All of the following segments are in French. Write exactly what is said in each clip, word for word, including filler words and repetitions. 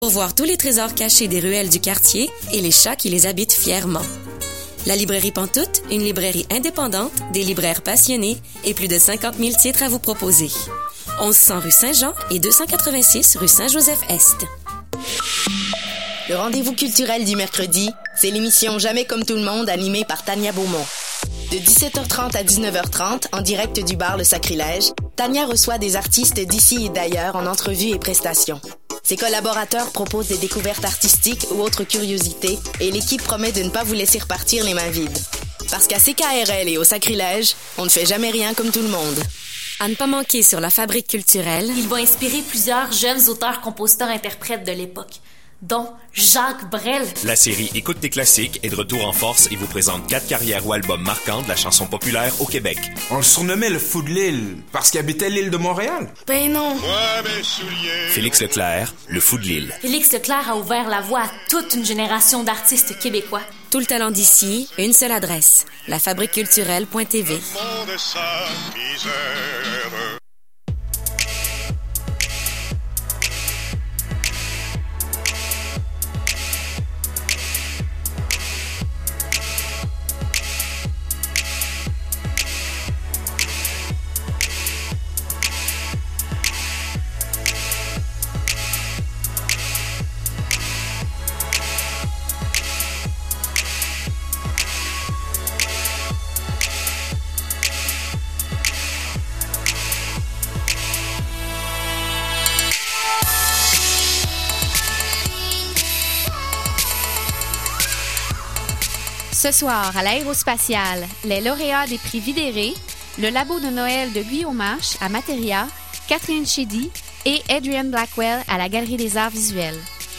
pour voir tous les trésors cachés des ruelles du quartier et les chats qui les habitent fièrement. La librairie Pantoute, une librairie indépendante, des libraires passionnés et plus de cinquante mille titres à vous proposer. onze cents rue Saint-Jean et deux cent quatre-vingt-six rue Saint-Joseph-Est. Le rendez-vous culturel du mercredi, c'est l'émission Jamais comme tout le monde animée par Tania Beaumont. De dix-sept heures trente à dix-neuf heures trente, en direct du bar Le Sacrilège, Tania reçoit des artistes d'ici et d'ailleurs en entrevues et prestations. Ses collaborateurs proposent des découvertes artistiques ou autres curiosités et l'équipe promet de ne pas vous laisser repartir les mains vides. Parce qu'à C K R L et au Sacrilège, on ne fait jamais rien comme tout le monde. À ne pas manquer sur la Fabrique culturelle, il va inspirer plusieurs jeunes auteurs, compositeurs, interprètes de l'époque, dont Jacques Brel. La série Écoute tes classiques est de retour en force et vous présente quatre carrières ou albums marquants de la chanson populaire au Québec. On le surnommait le fou de l'île parce qu'il habitait l'île de Montréal. Ben non. Moi, mes souliers. Félix Leclerc, le fou de l'île. Félix Leclerc a ouvert la voie à toute une génération d'artistes québécois. Tout le talent d'ici, une seule adresse, la fabrique culturelle point t v. Le monde est sa misère. Ce soir, à l'Aérospatiale, les lauréats des prix Vidéré, le Labo de Noël de Guillaume Marche à Materia, Catherine Chedi et Adrienne Blackwell à la Galerie des Arts Visuels.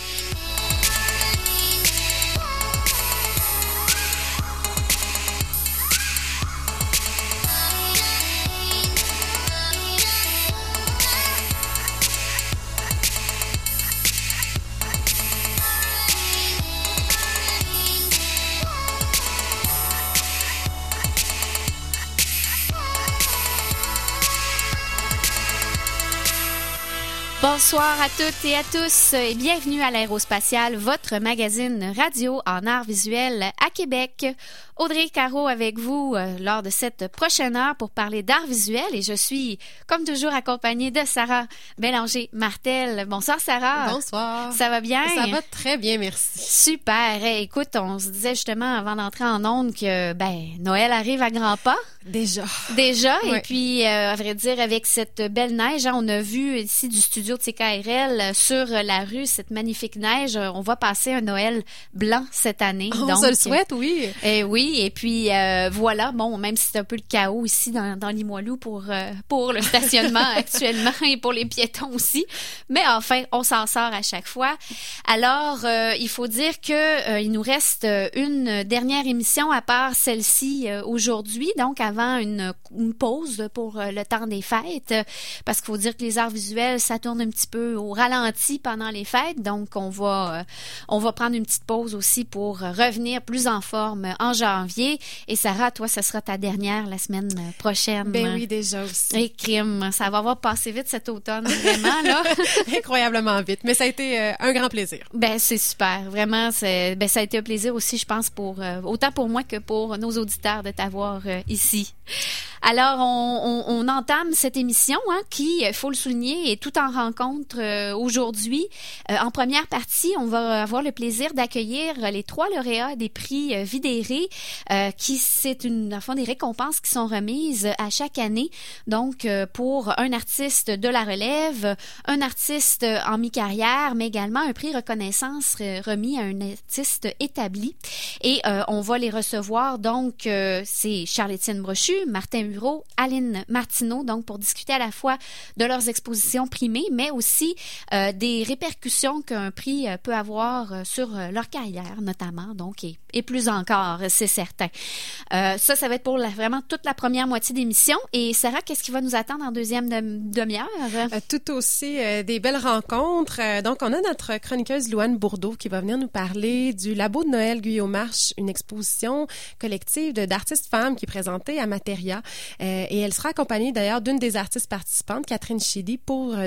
Bonsoir à toutes et à tous et bienvenue à l'Aérospatiale, votre magazine radio en arts visuels à Québec. Audrey Caro avec vous euh, lors de cette prochaine heure pour parler d'art visuel et je suis comme toujours accompagnée de Sarah Bélanger-Martel. Bonsoir Sarah. Bonsoir. Ça va bien? Ça va très bien, merci. Super. Hey, écoute, on se disait justement avant d'entrer en ondes que ben Noël arrive à grands pas. Déjà. Déjà. Ouais. Et puis, euh, à vrai dire, avec cette belle neige, hein, on a vu ici du studio de C K R L sur la rue cette magnifique neige. On va passer un Noël blanc cette année. On donc, se le souhaite, oui. Et oui. Et puis, euh, voilà. Bon, même si c'est un peu le chaos ici dans, dans Limoilou pour, euh, pour le stationnement actuellement et pour les piétons aussi. Mais enfin, on s'en sort à chaque fois. Alors, euh, il faut dire que euh, il nous reste une dernière émission à part celle-ci euh, aujourd'hui. Donc, avant une, une pause pour euh, le temps des fêtes. Parce qu'il faut dire que les arts visuels, ça tourne un petit peu au ralenti pendant les fêtes. Donc, on va, euh, on va prendre une petite pause aussi pour revenir plus en forme en janvier. Et Sarah, toi, ce sera ta dernière la semaine prochaine. Ben oui, déjà aussi. Et crime, ça va avoir passé vite cet automne, vraiment, là. Incroyablement vite, mais ça a été euh, un grand plaisir. Ben, c'est super. Vraiment, c'est, ben, ça a été un plaisir aussi, je pense, pour euh, autant pour moi que pour nos auditeurs de t'avoir euh, ici. Alors, on, on, on entame cette émission hein, qui, il faut le souligner, est tout en rencontre euh, aujourd'hui. Euh, en première partie, on va avoir le plaisir d'accueillir les trois lauréats des prix euh, Vidéré, euh, qui c'est une, en fond, des récompenses qui sont remises à chaque année. Donc, euh, pour un artiste de la relève, un artiste en mi-carrière, mais également un prix reconnaissance remis à un artiste établi. Et euh, on va les recevoir. Donc, euh, c'est Charles-Étienne Brochu, Martin Hureau, Aline Martineau, donc pour discuter à la fois de leurs expositions primées, mais aussi euh, des répercussions qu'un prix euh, peut avoir euh, sur euh, leur carrière, notamment, donc, et, et plus encore, c'est certain. Euh, ça, ça va être pour la, vraiment toute la première moitié d'émission. Et Sarah, qu'est-ce qui va nous attendre en deuxième demi-heure? Euh, tout aussi euh, des belles rencontres. Euh, donc, on a notre chroniqueuse Louane Bourdeau qui va venir nous parler du Labo de Noël Guillaume Marche, une exposition collective de, d'artistes femmes qui est présentée à Materia. Euh, et elle sera accompagnée d'ailleurs d'une des artistes participantes, Catherine Chedi, pour euh, discuter de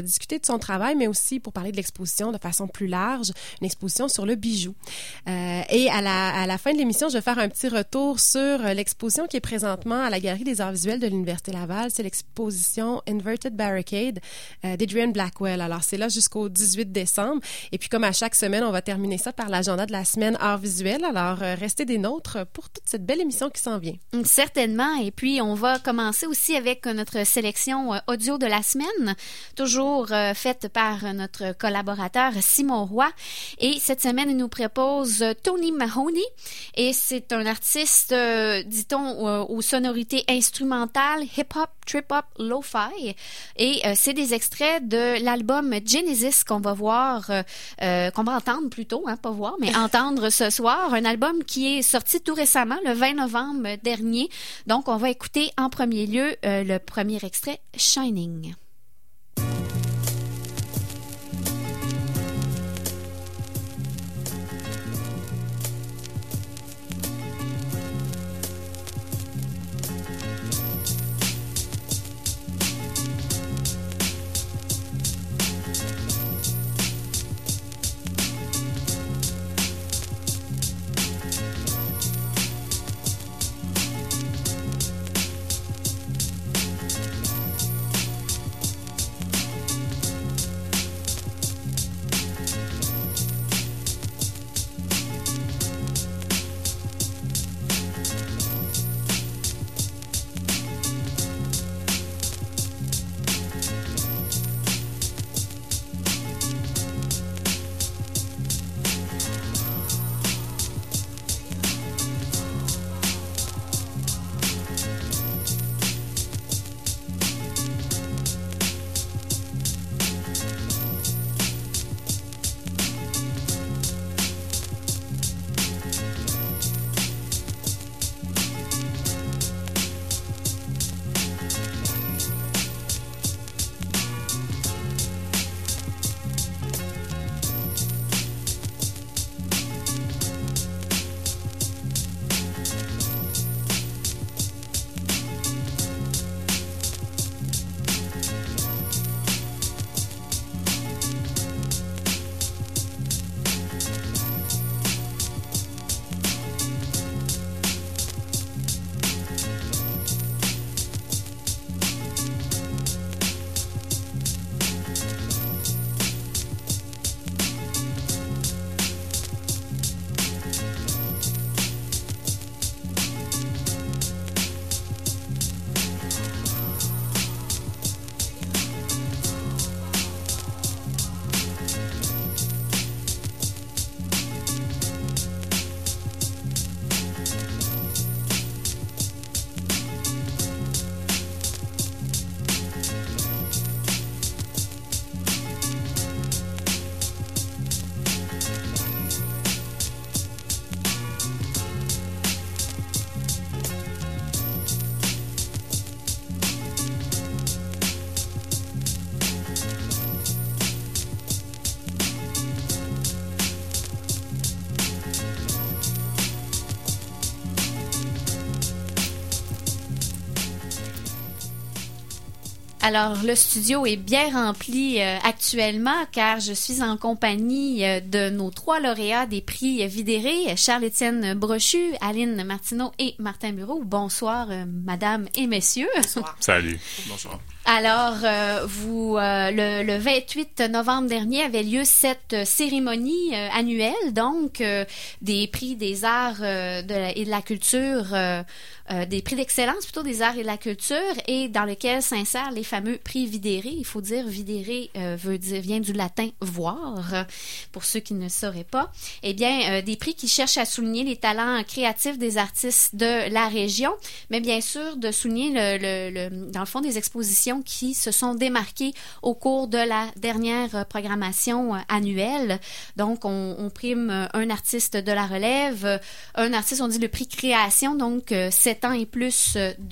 de son travail, mais aussi pour parler de l'exposition de façon plus large, une exposition sur le bijou. Euh, et à la, à la fin de l'émission, je vais faire un petit retour sur l'exposition qui est présentement à la Galerie des Arts visuels de l'Université Laval. C'est l'exposition Inverted Barricade euh, d'Adrian Blackwell. Alors, c'est là jusqu'au dix-huit décembre. Et puis, comme à chaque semaine, on va terminer ça par l'agenda de la semaine Arts visuels. Alors, euh, restez des nôtres pour toute cette belle émission qui s'en vient. Certainement. Et puis, on va commencer aussi avec notre sélection euh, audio de la semaine, toujours euh, faite par notre collaborateur Simon Roy. Et cette semaine, il nous propose Tony Mahoney. Et c'est un artiste, euh, dit-on, euh, aux sonorités instrumentales, hip-hop, trip-hop, lo-fi. Et euh, c'est des extraits de l'album Genesis qu'on va voir, euh, euh, qu'on va entendre plutôt, hein, pas voir, mais entendre ce soir. Un album qui est sorti tout récemment, le vingt novembre dernier. Donc, on va écouter en premier lieu euh, le premier extrait, Shining. Alors, le studio est bien rempli euh, actuellement car je suis en compagnie euh, de nos trois lauréats des prix Vidéré, Charles-Étienne Brochu, Aline Martineau et Martin Bureau. Bonsoir, euh, madame et messieurs. Bonsoir. Salut. Bonsoir. Alors, euh, vous, euh, le, le vingt-huit novembre dernier avait lieu cette cérémonie euh, annuelle, donc euh, des prix des arts euh, de la, et de la culture, euh, euh, des prix d'excellence plutôt des arts et de la culture, et dans lequel s'insèrent les fameux prix Vidéré. Il faut dire Vidéré euh, veut dire vient du latin voir, pour ceux qui ne sauraient pas. Eh bien, euh, des prix qui cherchent à souligner les talents créatifs des artistes de la région, mais bien sûr de souligner le, le, le dans le fond des expositions qui se sont démarqués au cours de la dernière programmation annuelle. Donc, on, on prime un artiste de la relève, un artiste, on dit le prix création, donc sept ans et plus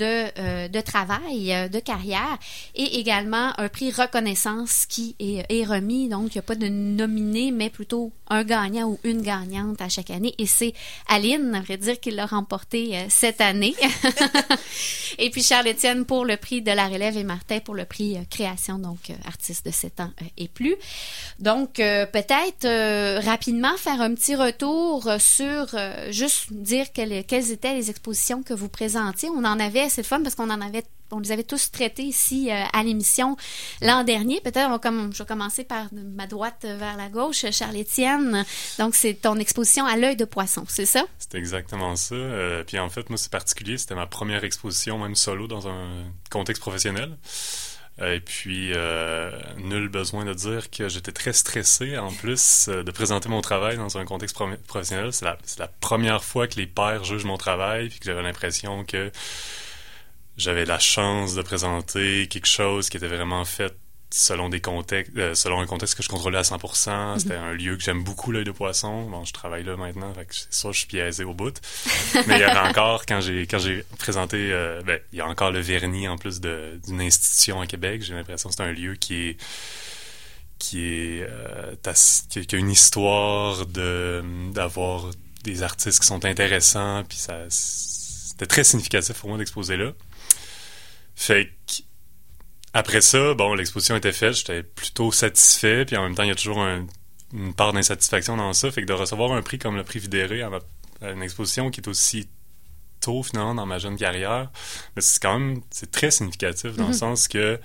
de, de travail, de carrière, et également un prix reconnaissance qui est, est remis. Donc, il n'y a pas de nominé, mais plutôt un gagnant ou une gagnante à chaque année. Et c'est Aline, à vrai dire, qui l'a remporté cette année. Et puis Charles-Étienne pour le prix de la relève et Martin Martin pour le prix euh, création, donc euh, artiste de sept ans euh, et plus. Donc, euh, peut-être euh, rapidement faire un petit retour euh, sur, euh, juste dire quelles, quelles étaient les expositions que vous présentiez. On en avait, c'est le fun parce qu'on en avait on les avait tous traités ici euh, à l'émission l'an dernier. Peut-être, on va comme, je vais commencer par ma droite vers la gauche. Charles-Étienne, donc c'est ton exposition à l'œil de poisson, c'est ça? C'est exactement ça. Euh, puis en fait, moi, c'est particulier. C'était ma première exposition, même solo, dans un contexte professionnel. Et puis, euh, nul besoin de dire que j'étais très stressé, en plus, euh, de présenter mon travail dans un contexte pro- professionnel. C'est la, c'est la première fois que les pairs jugent mon travail, puis que j'avais l'impression que j'avais la chance de présenter quelque chose qui était vraiment fait selon des contextes, euh, selon un contexte que je contrôlais à cent pour cent. Mm-hmm. C'était un lieu que j'aime beaucoup, l'œil de poisson. Bon, je travaille là maintenant, fait que c'est ça, je suis biaisé au bout. Mais il y avait encore, quand j'ai quand j'ai présenté, euh, ben, il y a encore le vernis en plus de, d'une institution à Québec. J'ai l'impression que c'est un lieu qui est qui est euh, qui, qui a une histoire de d'avoir des artistes qui sont intéressants, puis ça c'était très significatif pour moi d'exposer là. Fait que après ça, bon, l'exposition était faite, j'étais plutôt satisfait, puis en même temps, il y a toujours un, une part d'insatisfaction dans ça, fait que de recevoir un prix comme le prix Vidéré à, ma, à une exposition qui est aussi tôt, finalement, dans ma jeune carrière, mais c'est quand même, c'est très significatif dans mm-hmm. le sens que,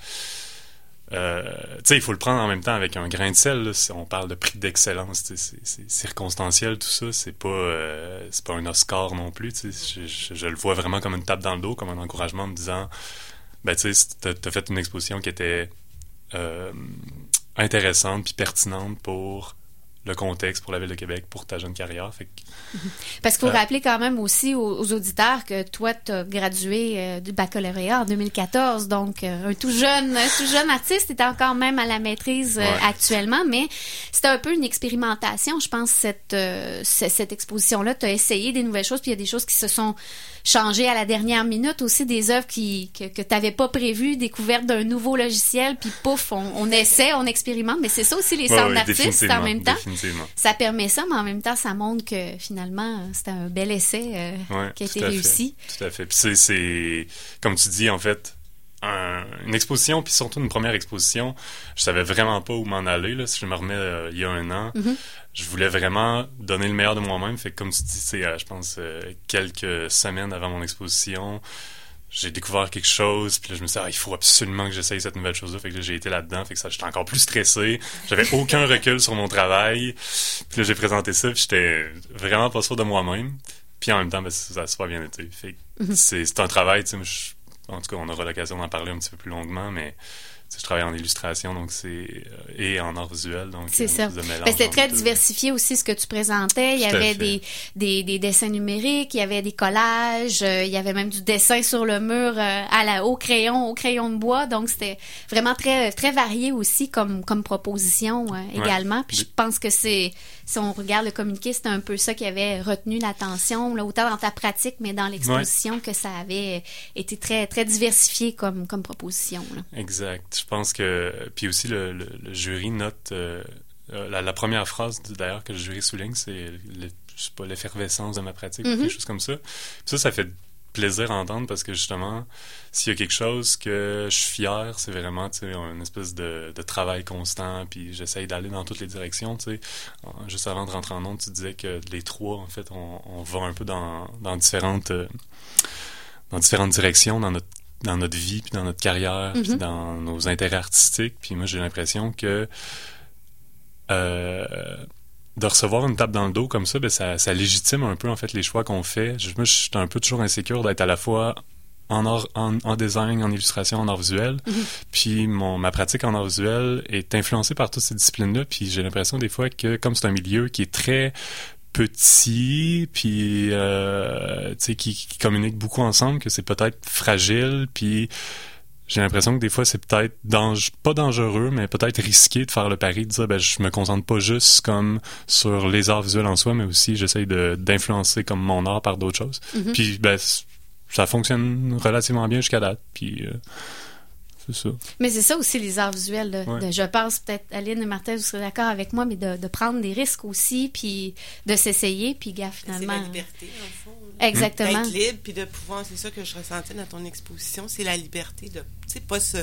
euh, tu sais, il faut le prendre en même temps avec un grain de sel, là, si on parle de prix d'excellence, c'est, c'est, c'est circonstanciel, tout ça, c'est pas, euh, c'est pas un Oscar non plus, tu sais, je, je, je le vois vraiment comme une tape dans le dos, comme un encouragement en me disant... Ben, tu sais, t'as, t'as fait une exposition qui était euh, intéressante puis pertinente pour le contexte, pour la Ville de Québec, pour ta jeune carrière. Fait que, parce qu'il faut euh, rappeler quand même aussi aux, aux auditeurs que toi, tu as gradué euh, du baccalauréat en deux mille quatorze, donc euh, un tout jeune un tout jeune artiste, tu es encore même à la maîtrise euh, ouais. actuellement, mais c'était un peu une expérimentation, je pense, cette, euh, cette, cette exposition-là. Tu as essayé des nouvelles choses, puis il y a des choses qui se sont changées à la dernière minute, aussi des œuvres qui, que, que tu n'avais pas prévues, découverte d'un nouveau logiciel, puis pouf, on, on essaie, on expérimente, mais c'est ça aussi les centres ouais, ouais, d'artistes en même temps. Ça permet ça, mais en même temps, ça montre que finalement, c'était un bel essai euh, ouais, qui a été réussi. Fait, tout à fait. Puis c'est, c'est, comme tu dis, en fait, un, une exposition, puis surtout une première exposition, je savais vraiment pas où m'en aller. Là, si je me remets euh, il y a un an, mm-hmm. je voulais vraiment donner le meilleur de moi-même. Fait que comme tu dis, c'est, euh, je pense, euh, quelques semaines avant mon exposition, j'ai découvert quelque chose, puis là, je me suis dit, ah, il faut absolument que j'essaye cette nouvelle chose-là. Fait que là, j'ai été là-dedans, fait que ça, j'étais encore plus stressé. J'avais aucun recul sur mon travail. Puis là, j'ai présenté ça, puis j'étais vraiment pas sûr de moi-même. Puis en même temps, ben, ça a super bien été. Fait que mm-hmm. c'est, c'est un travail, tu sais, je, en tout cas, on aura l'occasion d'en parler un petit peu plus longuement, mais... je travaille en illustration donc c'est euh, et en art visuel donc c'est ça. C'était très diversifié aussi ce que tu présentais. Il y avait des, des des dessins numériques, il y avait des collages, euh, il y avait même du dessin sur le mur euh, à la au crayon au crayon de bois. Donc c'était vraiment très très varié aussi comme comme proposition euh, également. Ouais. Puis je pense que c'est si on regarde le communiqué, c'était un peu ça qui avait retenu l'attention, là, autant dans ta pratique mais dans l'exposition ouais. que ça avait été très très diversifié comme comme proposition. Là. Exact. Je pense que... Puis aussi, le, le, le jury note... Euh, la, la première phrase, d'ailleurs, que le jury souligne, c'est, le, je sais pas, l'effervescence de ma pratique, mm-hmm. quelque chose comme ça. Puis ça, ça fait plaisir à entendre parce que, justement, s'il y a quelque chose que je suis fier, c'est vraiment, tu sais, une espèce de, de travail constant, puis j'essaye d'aller dans toutes les directions, tu sais. Juste avant de rentrer en ondes, tu disais que les trois, en fait, on, on va un peu dans, dans différentes... Euh, dans différentes directions dans notre dans notre vie, puis dans notre carrière, mm-hmm. puis dans nos intérêts artistiques. Puis moi, j'ai l'impression que euh, de recevoir une tape dans le dos comme ça, ben ça, ça légitime un peu, en fait, les choix qu'on fait. Je, moi, je suis un peu toujours insécure d'être à la fois en, art, en, en design, en illustration, en art visuel. Mm-hmm. Puis mon, ma pratique en art visuel est influencée par toutes ces disciplines-là. Puis j'ai l'impression des fois que, comme c'est un milieu qui est très... petit, puis euh, tu sais, qui, qui communiquent beaucoup ensemble, que c'est peut-être fragile, puis j'ai l'impression que des fois c'est peut-être dange- pas dangereux, mais peut-être risqué de faire le pari de dire ben je me concentre pas juste comme sur les arts visuels en soi, mais aussi j'essaye de d'influencer comme mon art par d'autres choses. Mm-hmm. Puis ben ça fonctionne relativement bien jusqu'à date, puis euh, c'est ça. Mais c'est ça aussi les arts visuels. De, ouais. de, je pense peut-être, Aline et Martin, vous serez d'accord avec moi, mais de, de prendre des risques aussi, puis de s'essayer, puis gars, finalement... C'est la liberté, dans le fond. Exactement. D'être libre, puis de pouvoir... C'est ça que je ressentais dans ton exposition, c'est la liberté de, tu sais, pas se,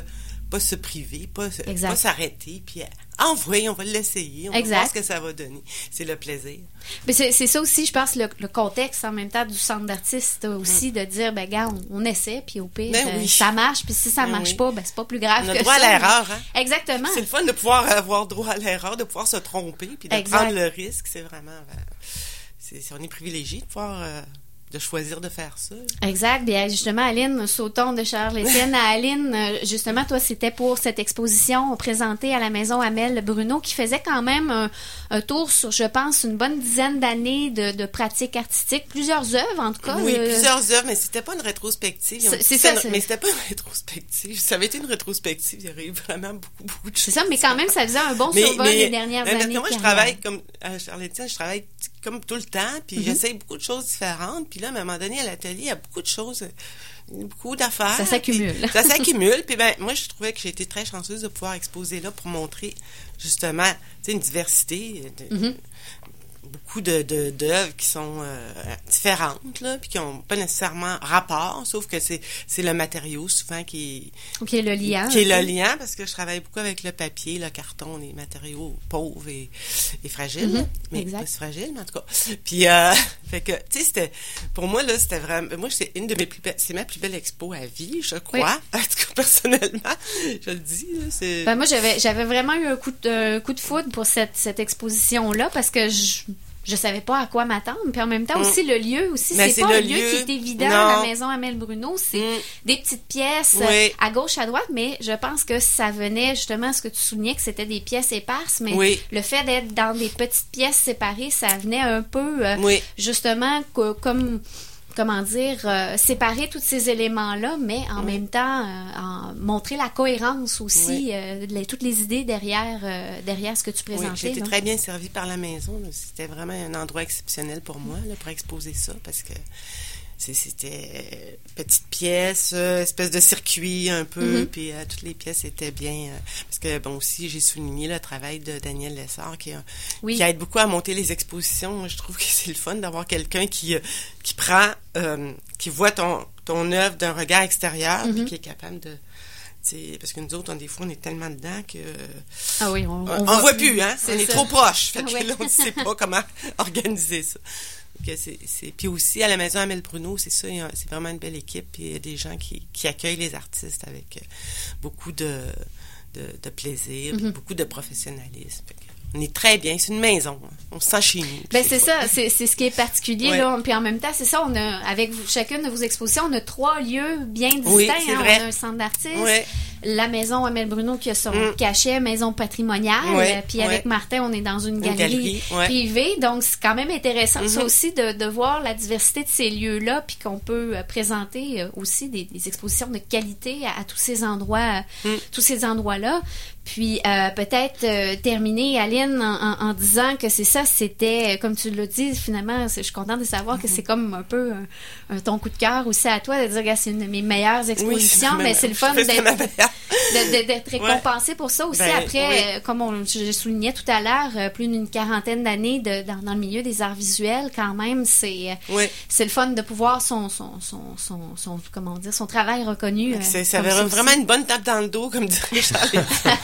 pas se priver, pas, se- Exact. pas s'arrêter, puis ah, oui, on va l'essayer, on Exact. va voir ce que ça va donner. C'est le plaisir. Mais c'est, c'est ça aussi, je pense, le, le contexte en même temps du centre d'artistes aussi, de dire, ben gars, on, on essaie, puis au pire, Ben euh, oui. ça marche, puis si ça Ben marche oui. pas, ben c'est pas plus grave On a que droit ça. à l'erreur, hein? Exactement. C'est le fun de pouvoir avoir droit à l'erreur, de pouvoir se tromper, puis de Exact. prendre le risque. C'est vraiment... ben, c'est, c'est- on est privilégié de pouvoir... euh, de choisir de faire ça. Exact. Bien, justement, Aline, sautons de Charles-Étienne à Aline. euh, Justement, toi, c'était pour cette exposition présentée à la Maison Amel Bruno qui faisait quand même un, un tour sur, je pense, une bonne dizaine d'années de, de pratiques artistiques. Plusieurs œuvres, en tout cas. Oui, euh, plusieurs œuvres, mais c'était pas une rétrospective. C'est- Ils ont dit c'est que ça, une- c'est- Mais c'était pas une rétrospective. Ça avait été une rétrospective, il y aurait eu vraiment beaucoup, beaucoup de choses. C'est ça, mais quand même, ça faisait un bon Mais- survol mais- des dernières mais années. Moi, de je carrière. travaille comme à Charles-Étienne, je travaille comme tout le temps, puis Mhm. j'essaye beaucoup de choses différentes. Puis là, à un moment donné, à l'atelier, il y a beaucoup de choses, euh, beaucoup d'affaires. Ça s'accumule. puis Ça s'accumule. Puis ben, moi, je trouvais que j'ai été très chanceuse de pouvoir exposer là pour montrer justement, tu sais, une diversité. De, Mhm. Beaucoup de, de, d'œuvres qui sont euh, différentes, là, puis qui n'ont pas nécessairement rapport, sauf que c'est, c'est le matériau souvent qui, Ok, le lien. qui est le lien, parce que je travaille beaucoup avec le papier, le carton, les matériaux pauvres et, et fragiles, Mhm, mais exact. pas si fragiles, mais en tout cas. Puis, euh, fait que, tu sais, c'était, pour moi, là, c'était vraiment, moi, c'est une de mes plus belles, c'est ma plus belle expo à vie, je crois, Oui. en tout cas, personnellement, je le dis, là, c'est... Ben, moi, j'avais, j'avais vraiment eu un coup de, un coup de foudre pour cette, cette exposition-là parce que je, je savais pas à quoi m'attendre. Puis en même temps, Mm. aussi, le lieu aussi, Mais c'est, c'est pas le un lieu, lieu. qui est évident Non. à la Maison Amel Bruno. C'est Mm. des petites pièces Oui. euh, à gauche, à droite, mais je pense que ça venait justement à ce que tu soulignais, que c'était des pièces éparses, mais Oui. le fait d'être dans des petites pièces séparées, ça venait un peu, euh, Oui. justement, co- comme... comment dire, euh, séparer tous ces éléments-là, mais en Oui. même temps, euh, en montrer la cohérence aussi, Oui. euh, les- toutes les idées derrière, euh, derrière ce que tu Oui, présentais. j'ai été là. très bien servie par la maison. là. C'était vraiment un endroit exceptionnel pour moi là, pour exposer ça parce que c'est- c'était euh, petite pièce, euh, espèce de circuit un peu, Mhm. puis euh, toutes les pièces étaient bien. euh, parce que, bon, aussi, j'ai souligné le travail de Daniel Lessard qui, a- Oui. qui aide beaucoup à monter les expositions. Moi, je trouve que c'est le fun d'avoir quelqu'un qui, euh, qui prend, euh, qui voit ton, ton œuvre d'un regard extérieur, Mhm. puis qui est capable de. Tu sais, parce que nous autres, on, des fois, on est tellement dedans que. Ah oui, on, On, on voit plus, hein? C'est On est ça. trop proche. Fait que Ouais. là, on ne sait pas comment organiser ça. Que c'est, c'est... Puis aussi, à la Maison Amel Bruno, c'est ça, il y a- c'est vraiment une belle équipe. Puis il y a des gens qui, qui accueillent les artistes avec euh, beaucoup de, de, de plaisir, puis Mhm. beaucoup de professionnalisme. Fait que on est très bien. C'est une maison. hein. On se sent chez nous. Ben Puis c'est pas- ça, c'est, c'est ce qui est particulier Ouais. là. Puis en même temps, c'est ça, on a avec vous, chacune de vos expositions, on a trois lieux bien distincts. Oui, c'est hein. vrai. On a un centre d'artistes, Ouais. la Maison Amel Bruno qui a son Mm. cachet, maison patrimoniale. Ouais, euh, Puis avec ouais. Martin, on est dans une Une galerie, galerie, ouais. privée. Donc c'est quand même intéressant ça Mhm. aussi de, de voir la diversité de ces lieux-là, puis qu'on peut euh, présenter euh, aussi des, des expositions de qualité à, à tous ces endroits, Mm. tous ces endroits-là. Puis euh, peut-être euh, terminer, Aline, en, en- en disant que c'est ça, c'était, euh, comme tu l'as dit, finalement, c'est- je suis contente de savoir que c'est comme un peu un, un ton coup de cœur aussi à toi, de dire que c'est une de mes meilleures expositions, ma- mais c'est le fun je fais d'être, ma meilleure. de- de- d'être récompensé pour ça aussi. Ben, Après, oui. euh, comme on, je, je soulignais tout à l'heure, euh, plus d'une quarantaine d'années de, dans, dans le milieu des arts visuels, quand même, c'est, euh, Oui. c'est le fun de pouvoir son, son, son, son, son- comment dire, son travail reconnu. euh, C'est, ça comme avait aussi. vraiment une bonne tape dans le dos, comme dirait Charles.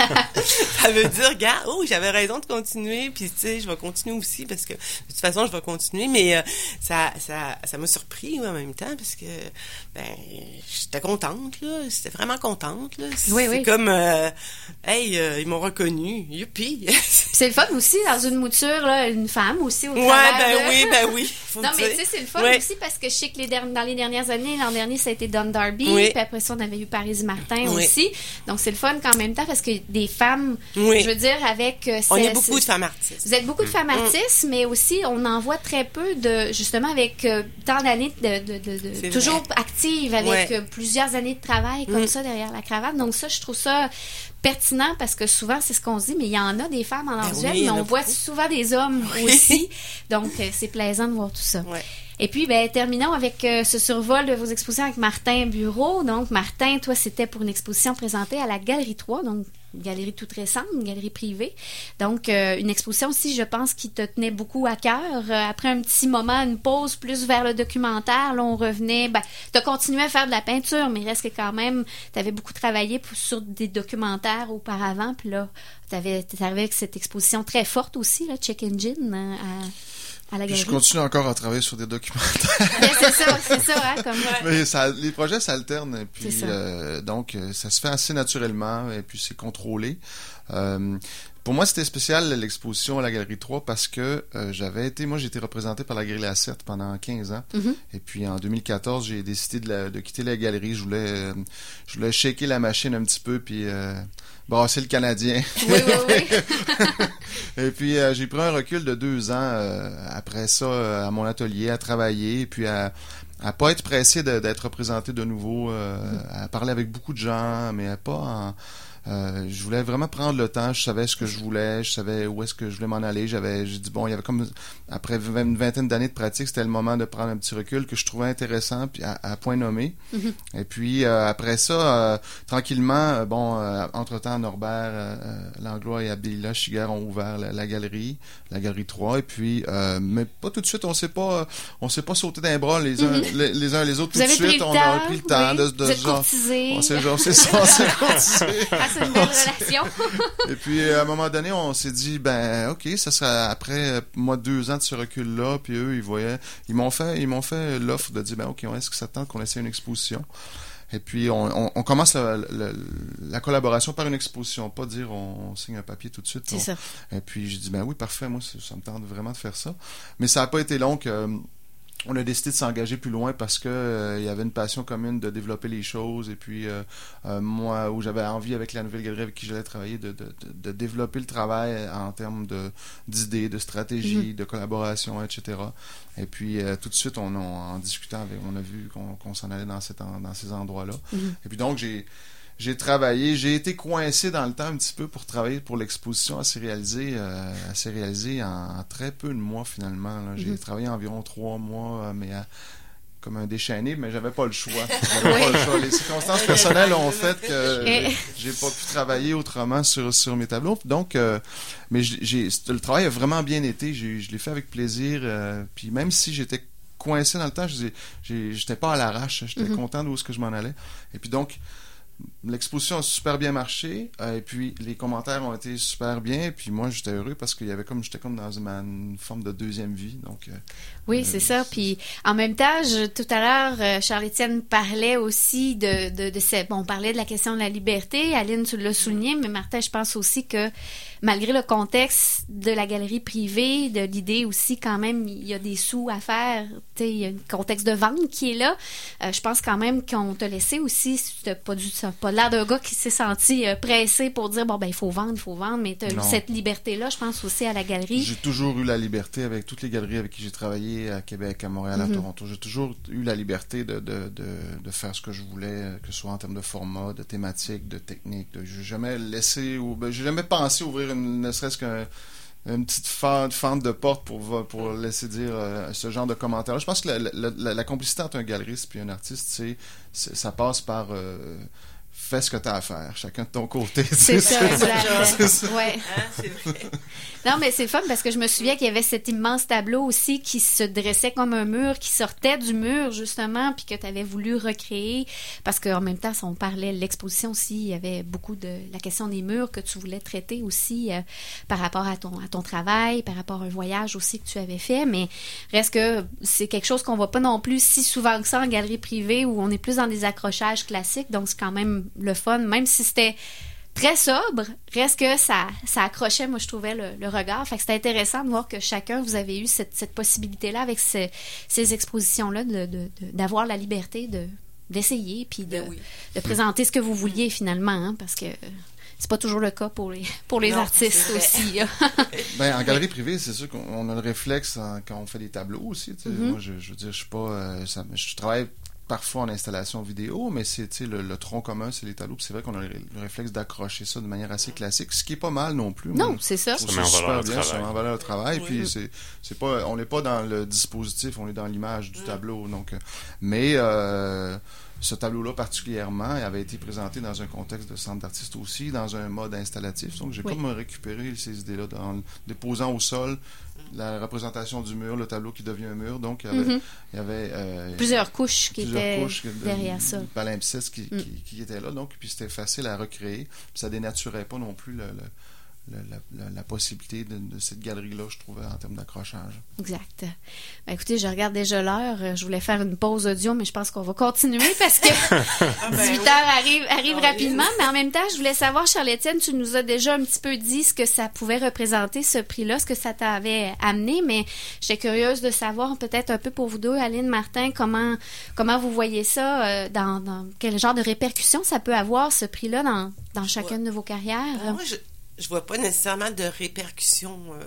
Ça veut dire, gars, oh, j'avais raison de continuer, puis tu sais, je vais continuer aussi, parce que de toute façon, je vais continuer, mais euh, ça, ça, ça m'a surpris ouais, en même temps, parce que, ben, j'étais contente, là, j'étais vraiment contente, là. C'est, Oui, c'est oui. comme, euh, hey, euh, ils m'ont reconnu, youpi! Puis c'est le fun aussi, dans une mouture, là, une femme aussi au Ouais, travers ben de- oui, ben oui, faut Non, le mais dire. tu sais, c'est le fun Ouais. aussi parce que je sais que les derni- dans les dernières années, l'an dernier, ça a été Don Darby, Oui. puis après ça, on avait eu Paris Martin Oui. aussi. Donc, c'est le fun qu'en même temps parce que des femmes, Oui. je veux dire, avec... euh, On c'est- est beaucoup c'est- de femmes artistes. Vous êtes beaucoup de femmes Mm. artistes, mais aussi, on en voit très peu de, justement, avec euh, tant d'années de, de, de, de- C'est toujours vrai. actives, avec Ouais. euh, plusieurs années de travail comme Mm. ça derrière la cravate. Donc ça, je trouve ça pertinent parce que souvent, c'est ce qu'on se dit, mais il y en a des femmes en art Ben visuel, oui, il y mais en on a voit beaucoup. souvent des hommes Oui. aussi. Donc, euh, c'est plaisant de voir tout ça. Ouais. Et puis, ben, terminons avec euh, ce survol de vos expositions avec Martin Bureau. Donc, Martin, toi, c'était pour une exposition présentée à la Galerie trois, donc une galerie toute récente, une galerie privée. Donc, euh, une exposition aussi, je pense, qui te tenait beaucoup à cœur. Euh, après un petit moment, une pause plus vers le documentaire, là, on revenait... Ben, tu as continué à faire de la peinture, mais il reste que quand même, tu avais beaucoup travaillé pour, sur des documentaires auparavant. Puis là, tu es arrivé avec cette exposition très forte aussi, là, Check Engine, hein, à... À la je continue encore à travailler sur des documentaires. Mais c'est ça, c'est ça, hein, comme... Mais ça, les projets s'alternent, et puis euh, donc ça se fait assez naturellement, et puis c'est contrôlé. Euh, pour moi, c'était spécial l'exposition à la Galerie trois parce que euh, j'avais été, moi, j'ai été représenté par la Galerie Lacerte pendant quinze ans, mm-hmm. et puis en deux mille quatorze, j'ai décidé de, la, de quitter la galerie. Je voulais, euh, je voulais shaker la machine un petit peu, puis euh, brasser le Canadien. Oui, oui, oui. Et puis, euh, j'ai pris un recul de deux ans euh, après ça euh, à mon atelier, à travailler, et puis à à pas être pressé de, d'être représenté de nouveau, euh, mm. à parler avec beaucoup de gens, mais à pas en... Euh, je voulais vraiment prendre le temps, je savais ce que je voulais, je savais où est-ce que je voulais m'en aller, j'avais, j'ai dit bon, il y avait comme, après une vingtaine d'années de pratique, c'était le moment de prendre un petit recul que je trouvais intéressant, puis à, à point nommé. Mm-hmm. Et puis, euh, après ça, euh, tranquillement, euh, bon, euh, entre-temps, Norbert euh, Langlois et Abdelila Chiguer ont ouvert la, la galerie, la Galerie trois, et puis, euh, mais pas tout de suite, on s'est pas, on s'est pas sauté d'un bras les uns, mm-hmm. les, les uns les autres Vous tout de suite, on a pris le temps oui. de, de Vous êtes genre, courtisés. on s'est, genre, c'est ça, on s'est courtisés. C'est une belle relation. Et puis, à un moment donné, on s'est dit, ben, OK, ça sera après, moi, deux ans de ce recul-là, puis eux, ils voyaient, ils m'ont fait, ils m'ont fait l'offre de dire, ben, OK, est-ce que ça tente qu'on essaie une exposition? Et puis, on, on, on commence la, la, la collaboration par une exposition, pas dire on, on signe un papier tout de suite. C'est on, ça. Et puis, j'ai dit, ben oui, parfait, moi, ça, ça me tente vraiment de faire ça. Mais ça n'a pas été long que... On a décidé de s'engager plus loin parce que euh, il y avait une passion commune de développer les choses, et puis euh, euh, moi, où j'avais envie avec la nouvelle galerie avec qui j'allais travailler de, de, de, de développer le travail en termes de, d'idées, de stratégie, mm-hmm. de collaboration, et cetera. Et puis euh, tout de suite, on, on, en discutant, avec, on a vu qu'on, qu'on s'en allait dans, cette, dans ces endroits-là. Mm-hmm. Et puis donc, j'ai J'ai travaillé, j'ai été coincé dans le temps un petit peu pour travailler pour l'exposition. Elle s'est réalisée, euh, elle s'est réalisée en, en très peu de mois finalement. Là. J'ai mm-hmm. travaillé environ trois mois, euh, mais à, comme un déchaîné, mais j'avais pas le choix. J'avais oui. pas le choix. Les circonstances personnelles ont fait que j'ai, j'ai pas pu travailler autrement sur sur mes tableaux. Donc, euh, mais j'ai, j'ai, le travail a vraiment bien été. J'ai, je l'ai fait avec plaisir. Euh, puis même si j'étais coincé dans le temps, j'ai, j'ai, j'étais pas à l'arrache. J'étais mm-hmm. content d'où est-ce que je m'en allais. Et puis donc. L'exposition a super bien marché, euh, et puis les commentaires ont été super bien, et puis moi j'étais heureux parce qu'il y avait comme j'étais comme dans une, une forme de deuxième vie. Donc euh, oui, euh, c'est ça. Puis en même temps, je, tout à l'heure, euh, Charles-Étienne parlait aussi de de, de ces, bon, on parlait de la question de la liberté. Aline, tu l'as souligné, mais Martin, je pense aussi que malgré le contexte de la galerie privée, de l'idée aussi quand même, il y a des sous à faire. Tu sais, il y a un contexte de vente qui est là. Euh, je pense quand même qu'on t'a laissé aussi, si tu n'as pas du ça, pas l'air d'un gars qui s'est senti euh, pressé pour dire bon ben il faut vendre, il faut vendre, mais tu as eu cette liberté-là, je pense aussi à la galerie. J'ai toujours eu la liberté avec toutes les galeries avec qui j'ai travaillé à Québec, à Montréal, mm-hmm. à Toronto. J'ai toujours eu la liberté de, de, de, de faire ce que je voulais, que ce soit en termes de format, de thématique, de technique. De, j'ai jamais laissé, ou ben, j'ai jamais pensé ouvrir une, ne serait-ce qu'un une petite fente, fente de porte pour, pour laisser dire euh, ce genre de commentaires. Je pense que la, la, la, la complicité entre un galeriste et un artiste, c'est, c'est, ça passe par euh, fais ce que tu as à faire, chacun de ton côté. C'est ça, exact. C'est ça. Ouais. Hein, c'est vrai. Non, mais c'est fun parce que je me souviens qu'il y avait cet immense tableau aussi qui se dressait comme un mur, qui sortait du mur, justement, puis que tu avais voulu recréer. Parce qu'en même temps, si on parlait de l'exposition aussi, il y avait beaucoup de la question des murs que tu voulais traiter aussi euh, par rapport à ton, à ton travail, par rapport à un voyage aussi que tu avais fait. Mais reste que c'est quelque chose qu'on voit pas non plus si souvent que ça en galerie privée où on est plus dans des accrochages classiques. Donc, c'est quand même le fun, même si c'était très sobre, reste que ça, ça accrochait, moi, je trouvais, le, le regard. Fait que c'était intéressant de voir que chacun, vous avez eu cette, cette possibilité-là avec ces, ces expositions-là, de, de, de, d'avoir la liberté de, d'essayer, puis de, oui. de présenter ce que vous vouliez, finalement, hein, parce que c'est pas toujours le cas pour les, pour les non, artistes aussi. Ben, en galerie privée, c'est sûr qu'on a le réflexe en, quand on fait des tableaux aussi. Mm-hmm. Moi, je, je veux dire, je suis pas... Euh, ça, je travaille parfois en installation vidéo, mais c'est, tu sais, le, le tronc commun, c'est les tableaux. Puis c'est vrai qu'on a le, le réflexe d'accrocher ça de manière assez classique, ce qui est pas mal non plus. Non, Moi, c'est ça. Ça met en super valeur bien, le ça met travail. en valeur le travail. Oui. Puis c'est, c'est pas, on n'est pas dans le dispositif, on est dans l'image du tableau. Donc, euh, mais euh, ce tableau-là particulièrement, il avait été présenté dans un contexte de centre d'artistes aussi, dans un mode installatif. Donc, j'ai Oui. comme récupéré ces idées-là en le déposant au sol. La représentation du mur, le tableau qui devient un mur. Donc, il y avait, Mhm. il y avait euh, Plusieurs couches qui plusieurs étaient couches de- derrière ça. de palimpsestes qui, Mm. qui, qui étaient là. Donc, puis c'était facile à recréer. Puis ça dénaturait pas non plus le, le- le- la, la- la possibilité de, de cette galerie-là, je trouvais, en termes d'accrochage. Exact. Ben, écoutez, je regarde déjà l'heure. Je voulais faire une pause audio, mais je pense qu'on va continuer parce que Ah, ben dix-huit oui. heures arrive, arrive Ah, rapidement. oui. Mais en même temps, je voulais savoir, Charles-Étienne, tu nous as déjà un petit peu dit ce que ça pouvait représenter, ce prix-là, ce que ça t'avait amené, mais j'étais curieuse de savoir, peut-être un peu pour vous deux, Aline, Martin, comment, comment vous voyez ça, euh, dans, dans quel genre de répercussions ça peut avoir, ce prix-là, dans, dans chacune de vos carrières? Ben, moi, je, je vois pas nécessairement de répercussions. euh,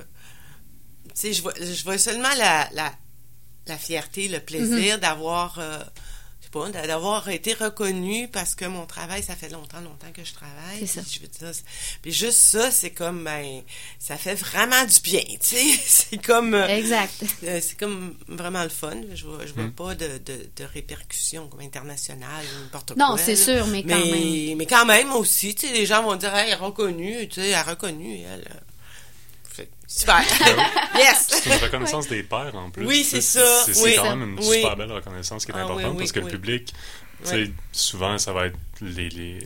tu sais, je vois, je vois seulement la, la, la fierté, le plaisir d'avoir, euh, je sais pas, d'avoir été reconnue parce que mon travail, ça fait longtemps, longtemps que je travaille. C'est ça. Puis, je veux dire, c'est- puis juste ça, c'est comme, ben, ça fait vraiment du bien, tu sais. C'est comme, euh, Exact. euh, c'est comme vraiment le fun. Je vois, je vois Mm. pas de, de, de répercussions comme internationales ou n'importe Non, quoi. c'est là. sûr, mais quand mais, même. Mais quand même aussi, tu sais, les gens vont dire, hey, elle a reconnu, tu sais, elle a reconnu, elle. euh, fait- Super! Yes! C'est une reconnaissance des pairs en plus. Oui, c'est Tu sais, ça, C'est, c'est oui. quand même une Oui. super belle reconnaissance qui est Ah, importante oui, oui, parce que oui. le public, tu sais, Ouais. souvent, ça va être les, les,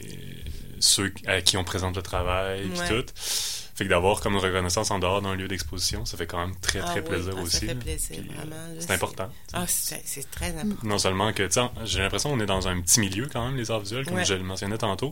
ceux à qui on présente le travail et Ouais. tout. Fait que d'avoir comme une reconnaissance en dehors d'un lieu d'exposition, ça fait quand même très, Ah très oui, plaisir ah, aussi. ça fait là. plaisir, Puis, euh, vraiment. là, c'est important. tu sais. Ah, c'est, c'est très important. Non seulement que, tu sais, j'ai l'impression qu'on est dans un petit milieu quand même, les arts visuels, comme Ouais. je le mentionnais tantôt.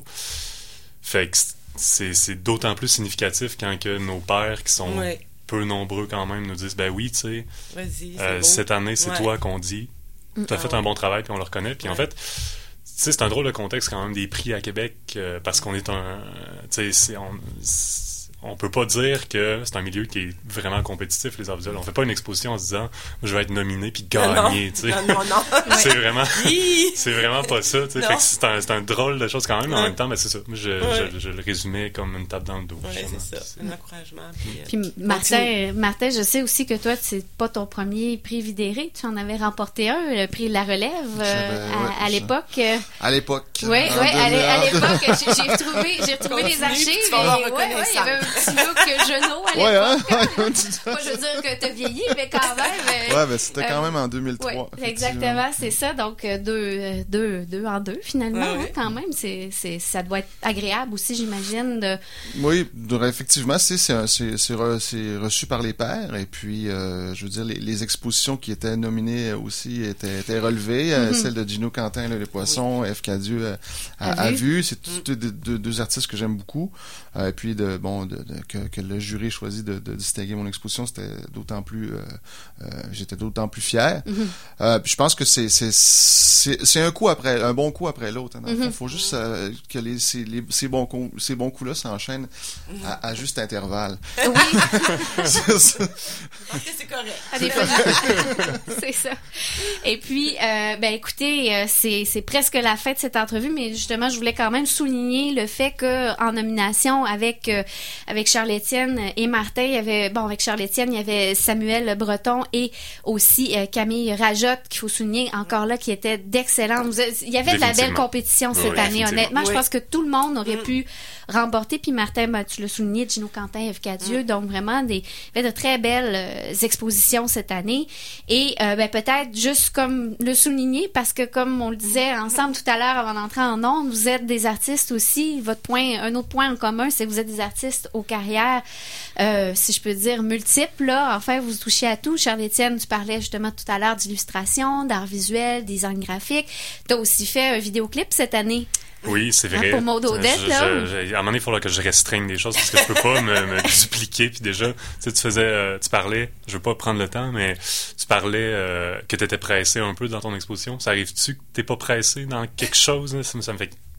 Fait que c'est, c'est d'autant plus significatif quand que nos pairs, qui sont Ouais. peu nombreux quand même, nous disent, ben oui, tu sais, Vas-y, c'est euh, beau. cette année, c'est Ouais. toi qu'on dit. Tu as Ah fait ouais. un bon travail, puis on le reconnaît. Puis en Ouais. fait, tu sais, c'est un drôle de contexte quand même des prix à Québec, euh, parce qu'on est un... Tu sais, c'est- on, c'est- on peut pas dire que c'est un milieu qui est vraiment compétitif, les arts visuels. On fait pas une exposition en se disant, je vais être nominé puis Non, gagner, tu sais. non, non, non. C'est vraiment... Hi! C'est vraiment pas ça, tu sais. Non. Fait que c'est un, c'est un drôle de chose quand même, mais en Ouais. même temps, ben, c'est ça. Moi, je, Ouais. je, je le résumais comme une tape dans le dos. Ouais, justement. c'est ça. Un encouragement. Puis, euh, Puis Martin, Martin, je sais aussi que toi, c'est pas ton premier prix Vidéré. Tu en avais remporté un, le prix La Relève, euh, J'avais- à, ouais, à ça. l'époque. euh, À l'époque. Oui, oui, en à l'é- à deux mille. l'époque, j'ai j'ai retrouvé, j'ai retrouvé les Continue, archives. puis tu vas avoir et, ouais, ouais, il y avait un reconnaissance. petit look genou à Ouais, hein? l'époque. Ouais, tu dis- Moi, je veux dire que t'as vieilli, mais quand même. euh, Ouais, ben c'était quand euh, même en deux mille trois. Oui, effectivement. exactement, c'est ça. Donc, euh, deux, euh, deux, deux en deux, finalement, Ouais, hein, ouais. quand même. C'est, c'est, ça doit être agréable aussi, j'imagine. De... Oui, donc, effectivement, c'est, c'est, un- c'est, c'est, re- c'est reçu par les pairs. Et puis, euh, je veux dire, les, les expositions qui étaient nominées aussi étaient, étaient relevées. Euh, Mhm. celle de Gino Quentin, là, Les Poissons, F. Cadieux euh, a, A a vu. vu. C'est tout- deux, deux- deux artistes que j'aime beaucoup. Euh, et puis, de, bon, de, de- que, que le jury choisit de, de distinguer mon exposition, c'était d'autant plus... euh, euh, j'étais d'autant plus fier. Mhm. Euh, puis je pense que c'est, c'est, c'est, c'est un coup après, un bon coup après l'autre. Il Mhm. faut juste euh, que les, ces, les- ces bons coups, ces bons coups-là s'enchaînent à, à juste intervalle. Oui, C'est ça. Je pense que c'est correct. à des fois. C'est ça. Et puis, euh, ben écoutez, euh, c'est, c'est presque la fin de cette entrevue, mais justement, je voulais quand même souligner le fait que en nomination avec euh, avec Charles-Étienne et Martin, il y avait bon avec Charles-Étienne, il y avait Samuel Breton et aussi euh, Camille Rajotte, qu'il faut souligner encore là, qui était d'excellentes. Vous avez- Il y avait de la belle Définitivement. compétition Oui, cette oui, année. définitivement. Honnêtement, je Oui. pense que tout le monde aurait Mm. pu remporter. Puis Martin, ben, tu l'as souligné, Gino Quentin, F. Cadieux, Mm. donc vraiment des il y avait de très belles euh, expositions cette année. Et euh, ben, peut-être juste comme le souligner, parce que comme on le disait ensemble tout à l'heure avant d'entrer en ondes, vous êtes des artistes aussi. Votre point, un autre point en commun, c'est que vous êtes des artistes aux carrières, euh, si je peux dire, multiples. Là. Enfin, vous touchez à tout. Charles-Étienne, tu parlais justement tout à l'heure d'illustration, d'art visuel, design graphique. Tu as aussi fait un vidéoclip cette année. Oui, c'est vrai. Hein, pour Maud Odette, Je- là. je- je- à un moment donné, il faudra que je restreigne des choses parce que je peux pas me, me dupliquer. Puis déjà, tu sais, tu faisais, euh, tu parlais, je veux pas prendre le temps, mais tu parlais euh, que tu étais pressé un peu dans ton exposition. Ça arrive-tu que t'es pas pressé dans quelque chose? Là? Ça, me- ça me fait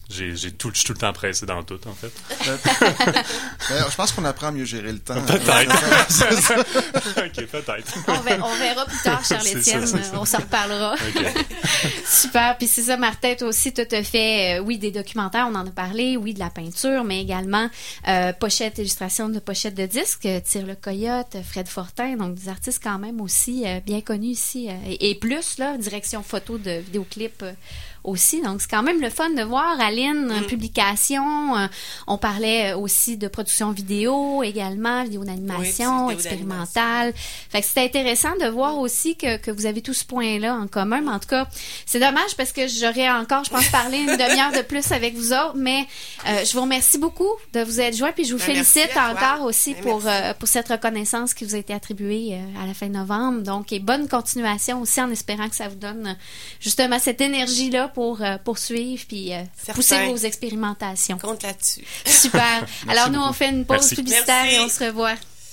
J'ai, j'ai tout, je suis tout le temps pressé dans tout, en fait. D'ailleurs, je pense qu'on apprend à mieux gérer le temps. Peut-être. OK, peut-être. On verra, on verra plus tard, Charles-Étienne. On s'en reparlera. Okay. Super. Puis c'est ça, Martin, toi aussi, tu as fait, euh, oui, des documentaires, on en a parlé, oui, de la peinture, mais également euh, pochette, illustration de pochette de disques, Tire le Coyote, Fred Fortin, donc des artistes quand même aussi euh, bien connus ici. Euh, et, et plus, là, direction photo de vidéoclips euh, aussi. Donc, c'est quand même le fun de voir, Aline, mm. publication. Euh, on parlait aussi de production vidéo également, vidéo d'animation, oui, expérimentale. Fait que c'était intéressant de voir aussi que, que vous avez tout ce point-là en commun. Mais en tout cas, c'est dommage parce que j'aurais encore, je pense, parlé une demi-heure de plus avec vous autres. Mais euh, je vous remercie beaucoup de vous être joints. Puis je vous ben, félicite encore aussi ben, pour, euh, pour cette reconnaissance qui vous a été attribuée euh, à la fin novembre. Donc, et bonne continuation aussi en espérant que ça vous donne justement cette énergie-là pour euh, poursuivre puis euh, pousser vos expérimentations. Compte là-dessus. Super. Alors Merci nous, beaucoup. on fait une pause Merci. publicitaire Merci. et on se revoit.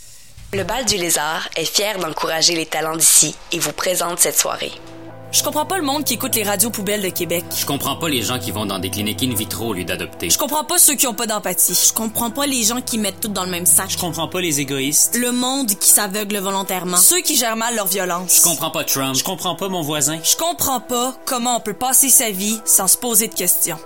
Le Bal du Lézard est fier d'encourager les talents d'ici et vous présente cette soirée. Je comprends pas le monde qui écoute les radios poubelles de Québec. Je comprends pas les gens qui vont dans des cliniques in vitro au lieu d'adopter. Je comprends pas ceux qui ont pas d'empathie. Je comprends pas les gens qui mettent tout dans le même sac. Je comprends pas les égoïstes. Le monde qui s'aveugle volontairement. Ceux qui gèrent mal leur violence. Je comprends pas Trump. Je comprends pas mon voisin. Je comprends pas comment on peut passer sa vie sans se poser de questions.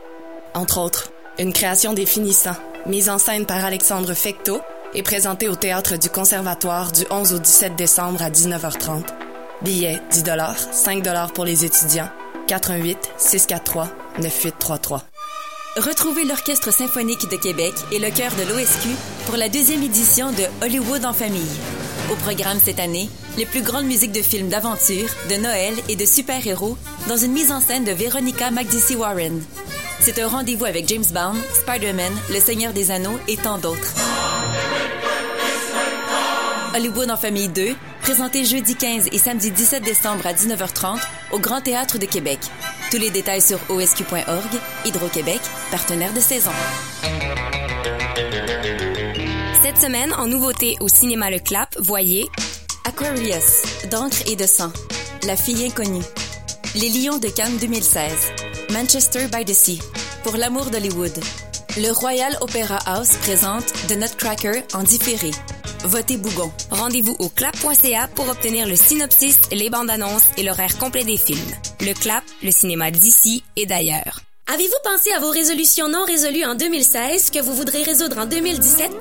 Entre autres, une création des Finissants, mise en scène par Alexandre Fecteau et présentée au Théâtre du Conservatoire du onze au dix-sept décembre à dix-neuf heures trente. Billets dix dollars, cinq dollars pour les étudiants. quatre un huit, six quatre trois, neuf huit trois trois. Retrouvez l'Orchestre symphonique de Québec et le chœur de l'O S Q pour la deuxième édition de Hollywood en famille. Au programme cette année, les plus grandes musiques de films d'aventure, de Noël et de super-héros dans une mise en scène de Veronica McDisey-Warren. C'est un rendez-vous avec James Bond, Spider-Man, Le Seigneur des Anneaux et tant d'autres. Hollywood en famille deux, présenté jeudi quinze et samedi dix-sept décembre à dix-neuf heures trente au Grand Théâtre de Québec. Tous les détails sur o s q point org. Hydro-Québec, partenaire de saison. Cette semaine, en nouveauté au cinéma Le Clap, voyez Aquarius, d'encre et de sang. La fille inconnue. Les Lions de Cannes deux mille seize. Manchester by the Sea. Pour l'amour d'Hollywood. Le Royal Opera House présente The Nutcracker en différé. Votez Bougon. Rendez-vous au clap point c a pour obtenir le synopsis, les bandes annonces et l'horaire complet des films. Le Clap, le cinéma d'ici et d'ailleurs. Avez-vous pensé à vos résolutions non résolues en deux mille seize que vous voudrez résoudre en deux mille dix-sept?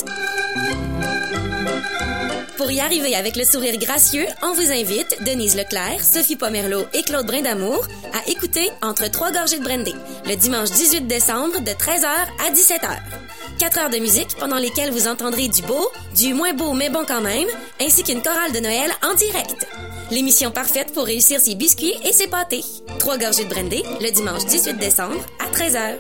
Pour y arriver avec le sourire gracieux, on vous invite, Denise Leclerc, Sophie Pomerleau et Claude Brindamour, à écouter Entre trois gorgées de brandy, le dimanche dix-huit décembre de treize heures à dix-sept heures. Quatre heures de musique pendant lesquelles vous entendrez du beau, du moins beau mais bon quand même, ainsi qu'une chorale de Noël en direct. L'émission parfaite pour réussir ses biscuits et ses pâtés. Trois gorgées de brandy, le dimanche dix-huit décembre à treize heures.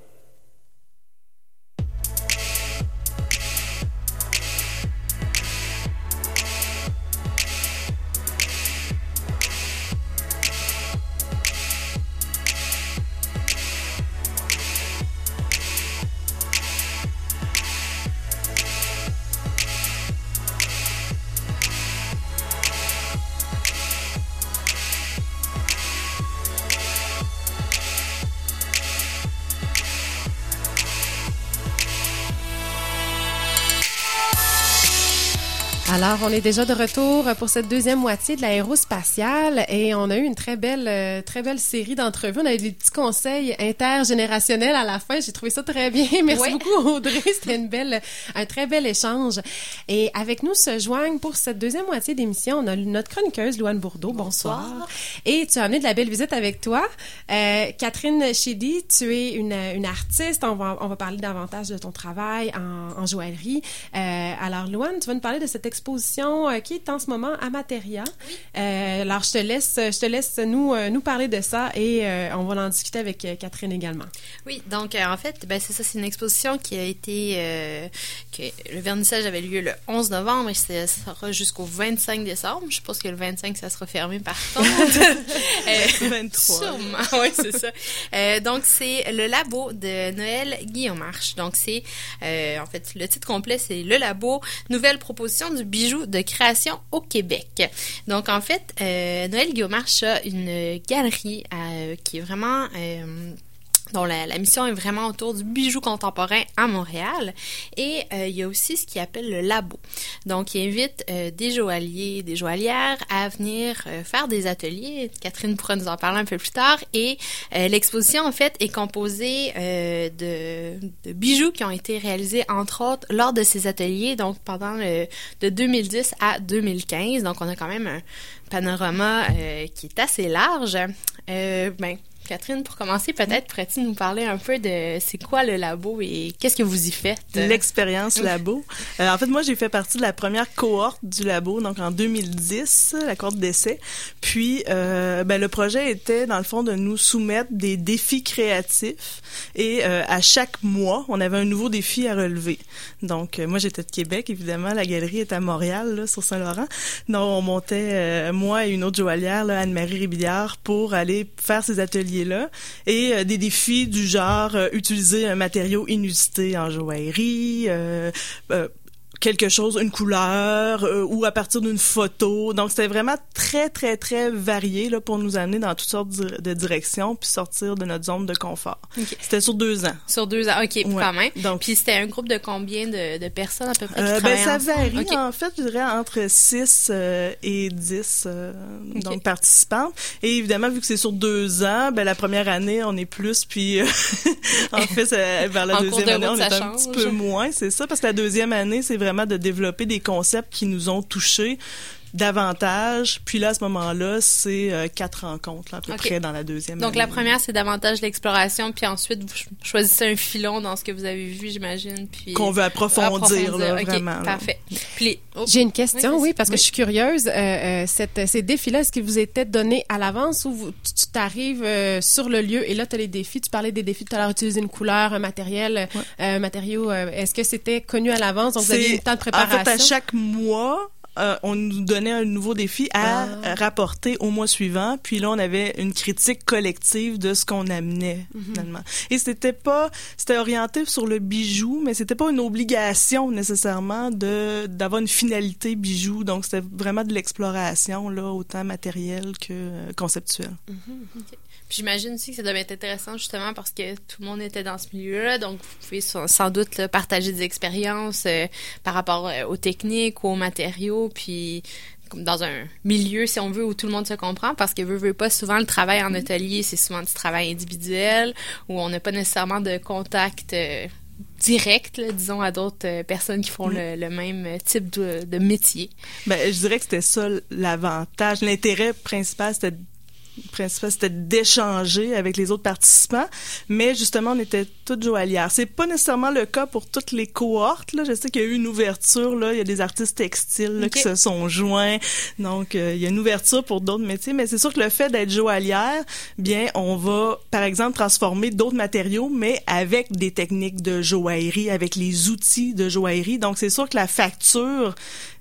Alors, on est déjà de retour pour cette deuxième moitié de l'aérospatiale et on a eu une très belle, euh, très belle série d'entrevues. On a eu des petits conseils intergénérationnels à la fin. J'ai trouvé ça très bien. Merci ouais. beaucoup, Audrey. C'était une belle, un très bel échange. Et avec nous se joignent pour cette deuxième moitié d'émission, on a notre chroniqueuse, Louane Bourdeau. Bonsoir. Bonsoir. Et tu as amené de la belle visite avec toi. Euh, Catherine Chidi, tu es une, une artiste. On va, on va parler davantage de ton travail en, en joaillerie. Euh, alors, Louane, tu vas nous parler de cette exposition euh, qui est en ce moment à Materia. Oui. Euh, alors, je te laisse, je te laisse nous, euh, nous parler de ça et euh, on va en discuter avec euh, Catherine également. Oui, donc euh, en fait, ben, c'est ça, c'est une exposition qui a été... Euh, que le vernissage avait lieu le onze novembre et ça sera jusqu'au vingt-cinq décembre. Je suppose que le vingt-cinq, ça sera fermé par contre. euh, vingt-trois. Sûrement, oui, c'est ça. Euh, donc, c'est le labo de Noël Guillaume Marche. Donc, c'est... Euh, en fait, le titre complet, c'est le labo Nouvelle proposition du bijou de création au Québec. Donc, en fait, euh, Noël Guillaume Marche a une galerie euh, qui est vraiment... Euh, dont la, la mission est vraiment autour du bijou contemporain à Montréal. Et euh, il y a aussi ce qu'il appelle le labo. Donc, il invite euh, des joailliers, des joaillières à venir euh, faire des ateliers. Catherine pourra nous en parler un peu plus tard. Et euh, l'exposition, en fait, est composée euh, de, de bijoux qui ont été réalisés, entre autres, lors de ces ateliers, donc pendant le, de deux mille dix à deux mille quinze. Donc, on a quand même un panorama euh, qui est assez large. Euh, ben, Catherine, pour commencer, peut-être pourrais-tu nous parler un peu de c'est quoi le labo et qu'est-ce que vous y faites? L'expérience labo. Euh, en fait, moi, j'ai fait partie de la première cohorte du labo, donc en deux mille dix, la cohorte d'essai. Puis, euh, ben, le projet était, dans le fond, de nous soumettre des défis créatifs et euh, à chaque mois, on avait un nouveau défi à relever. Donc, euh, moi, j'étais de Québec, évidemment. La galerie est à Montréal, là, sur Saint-Laurent. Donc, on montait, euh, moi et une autre joaillière, là, Anne-Marie Rébillard, pour aller faire ces ateliers là et euh, des défis du genre euh, utiliser un matériau inusité en joaillerie, euh, euh, quelque chose, une couleur euh, ou à partir d'une photo. Donc, c'était vraiment très, très, très varié là pour nous amener dans toutes sortes de directions puis sortir de notre zone de confort. Okay. C'était sur deux ans. Sur deux ans, OK, ouais. Quand même. Donc, puis c'était un groupe de combien de, de personnes à peu près qui euh, travaillaient ben, ça ensemble? varie, Okay. en fait, je dirais entre six euh, et dix euh, okay. donc participantes. Et évidemment, vu que c'est sur deux ans, ben la première année, on est plus, puis euh, en fait, ça, vers la en deuxième de année, route, on est ça un change. petit peu moins, c'est ça, parce que la deuxième année, c'est vraiment de développer des concepts qui nous ont touchés davantage. Puis là, à ce moment-là, c'est euh, quatre rencontres, là, à peu okay. près, dans la deuxième Donc, année. la première, c'est davantage l'exploration, puis ensuite, vous choisissez un filon dans ce que vous avez vu, j'imagine, puis... Qu'on veut approfondir, approfondir. Là, okay, vraiment. Parfait. Puis les... oh. J'ai une question, oui, oui parce oui. que je suis curieuse. Euh, euh, cette, ces défis-là, est-ce qu'ils vous étaient donnés à l'avance ou vous, tu t'arrives euh, sur le lieu et là, tu as les défis? Tu parlais des défis tout à l'heure, utiliser une couleur, un matériel, ouais. euh, un matériau. Euh, est-ce que c'était connu à l'avance? Donc, vous aviez eu le temps de préparation? En fait, à chaque mois... Euh, on nous donnait un nouveau défi à ah. rapporter au mois suivant. Puis là, on avait une critique collective de ce qu'on amenait, mm-hmm. finalement. Et c'était pas... C'était orienté sur le bijou, mais c'était pas une obligation, nécessairement, de d'avoir une finalité bijou. Donc, c'était vraiment de l'exploration, là, autant matérielle que euh, conceptuelle. Mm-hmm. Okay. Puis j'imagine aussi que ça devait être intéressant justement parce que tout le monde était dans ce milieu-là, donc vous pouvez sans doute là, partager des expériences euh, par rapport euh, aux techniques, aux matériaux, puis dans un milieu, si on veut, où tout le monde se comprend, parce que veut, veut pas, souvent le travail en atelier, c'est souvent du travail individuel, où on n'a pas nécessairement de contact euh, direct, là, disons, à d'autres euh, personnes qui font mmh. le, le même type de, de métier. Ben, je dirais que c'était ça l'avantage. L'intérêt principal, c'était principal, c'était d'échanger avec les autres participants, mais justement, on était toutes joaillières. C'est pas nécessairement le cas pour toutes les cohortes, là. Je sais qu'il y a eu une ouverture, là. Il y a des artistes textiles, là, okay. qui se sont joints. Donc, euh, il y a une ouverture pour d'autres métiers, mais c'est sûr que le fait d'être joaillière, bien, on va, par exemple, transformer d'autres matériaux, mais avec des techniques de joaillerie, avec les outils de joaillerie. Donc, c'est sûr que la facture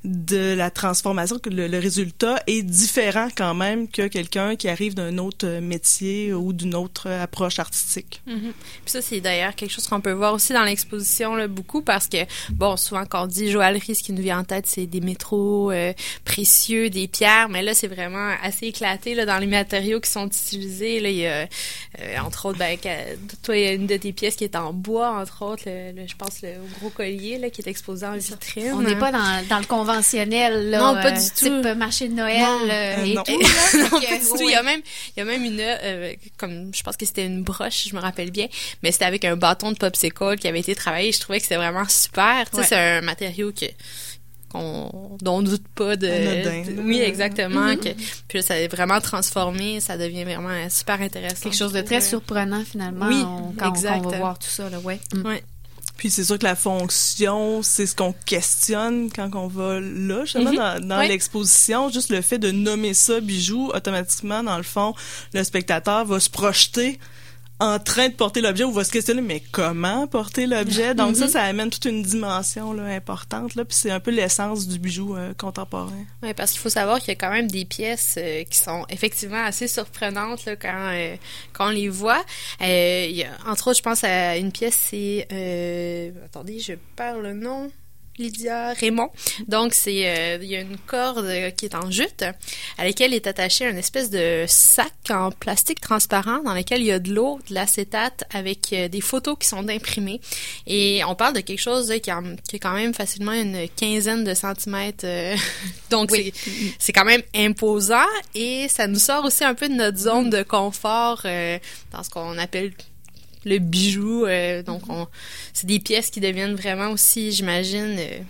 de la transformation, que le, le résultat est différent quand même que quelqu'un qui arrive d'un autre métier ou d'une autre approche artistique. Mm-hmm. Puis ça, c'est d'ailleurs quelque chose qu'on peut voir aussi dans l'exposition là, beaucoup parce que, bon, souvent quand on dit joaillerie, ce qui nous vient en tête, c'est des métaux euh, précieux, des pierres, mais là, c'est vraiment assez éclaté là, dans les matériaux qui sont utilisés. Là, il y a, euh, entre autres, ben, toi, il y a une de tes pièces qui est en bois, entre autres, le, le, je pense, le gros collier là, qui est exposé en vitrine. On n'est pas dans, dans le conventionnel, là. Non, pas euh, du tout. Type marché de Noël non, euh, et non. tout. Là, non, pas du tout. Il y a même, il y a même une, euh, comme, je pense que c'était une broche, je me rappelle bien, mais c'était avec un bâton de popsicle qui avait été travaillé. Je trouvais que c'était vraiment super. Tu sais, ouais. C'est un matériau que, qu'on, dont on doute pas de, de oui, exactement. Mm-hmm. Que, puis là, ça a vraiment transformé. Ça devient vraiment super intéressant. Quelque chose de très ouais. surprenant, finalement. Oui, on, quand, exact. on, quand on va voir tout ça, là, ouais. Mm. Ouais. Puis c'est sûr que la fonction, c'est ce qu'on questionne quand on va là, justement, mm-hmm. dans, dans ouais. l'exposition. Juste le fait de nommer ça bijou, automatiquement, dans le fond, le spectateur va se projeter en train de porter l'objet ou va se questionner, mais comment porter l'objet? Donc mm-hmm. ça, ça amène toute une dimension là, importante. Là, puis c'est un peu l'essence du bijou euh, contemporain. Oui, parce qu'il faut savoir qu'il y a quand même des pièces euh, qui sont effectivement assez surprenantes là, quand, euh, quand on les voit. Euh, il y a, entre autres, je pense à une pièce, c'est... Euh, attendez, je perds le nom... Lydia Raymond. Donc, c'est euh, il y a une corde euh, qui est en jute, à laquelle est attaché une espèce de sac en plastique transparent dans lequel il y a de l'eau, de l'acétate, avec euh, des photos qui sont imprimées. Et on parle de quelque chose là, qui, a, qui a quand même facilement une quinzaine de centimètres. Euh, donc, oui. c'est, c'est quand même imposant et ça nous sort aussi un peu de notre zone de confort euh, dans ce qu'on appelle le bijou. Euh, donc, on, c'est des pièces qui deviennent vraiment aussi, j'imagine, euh,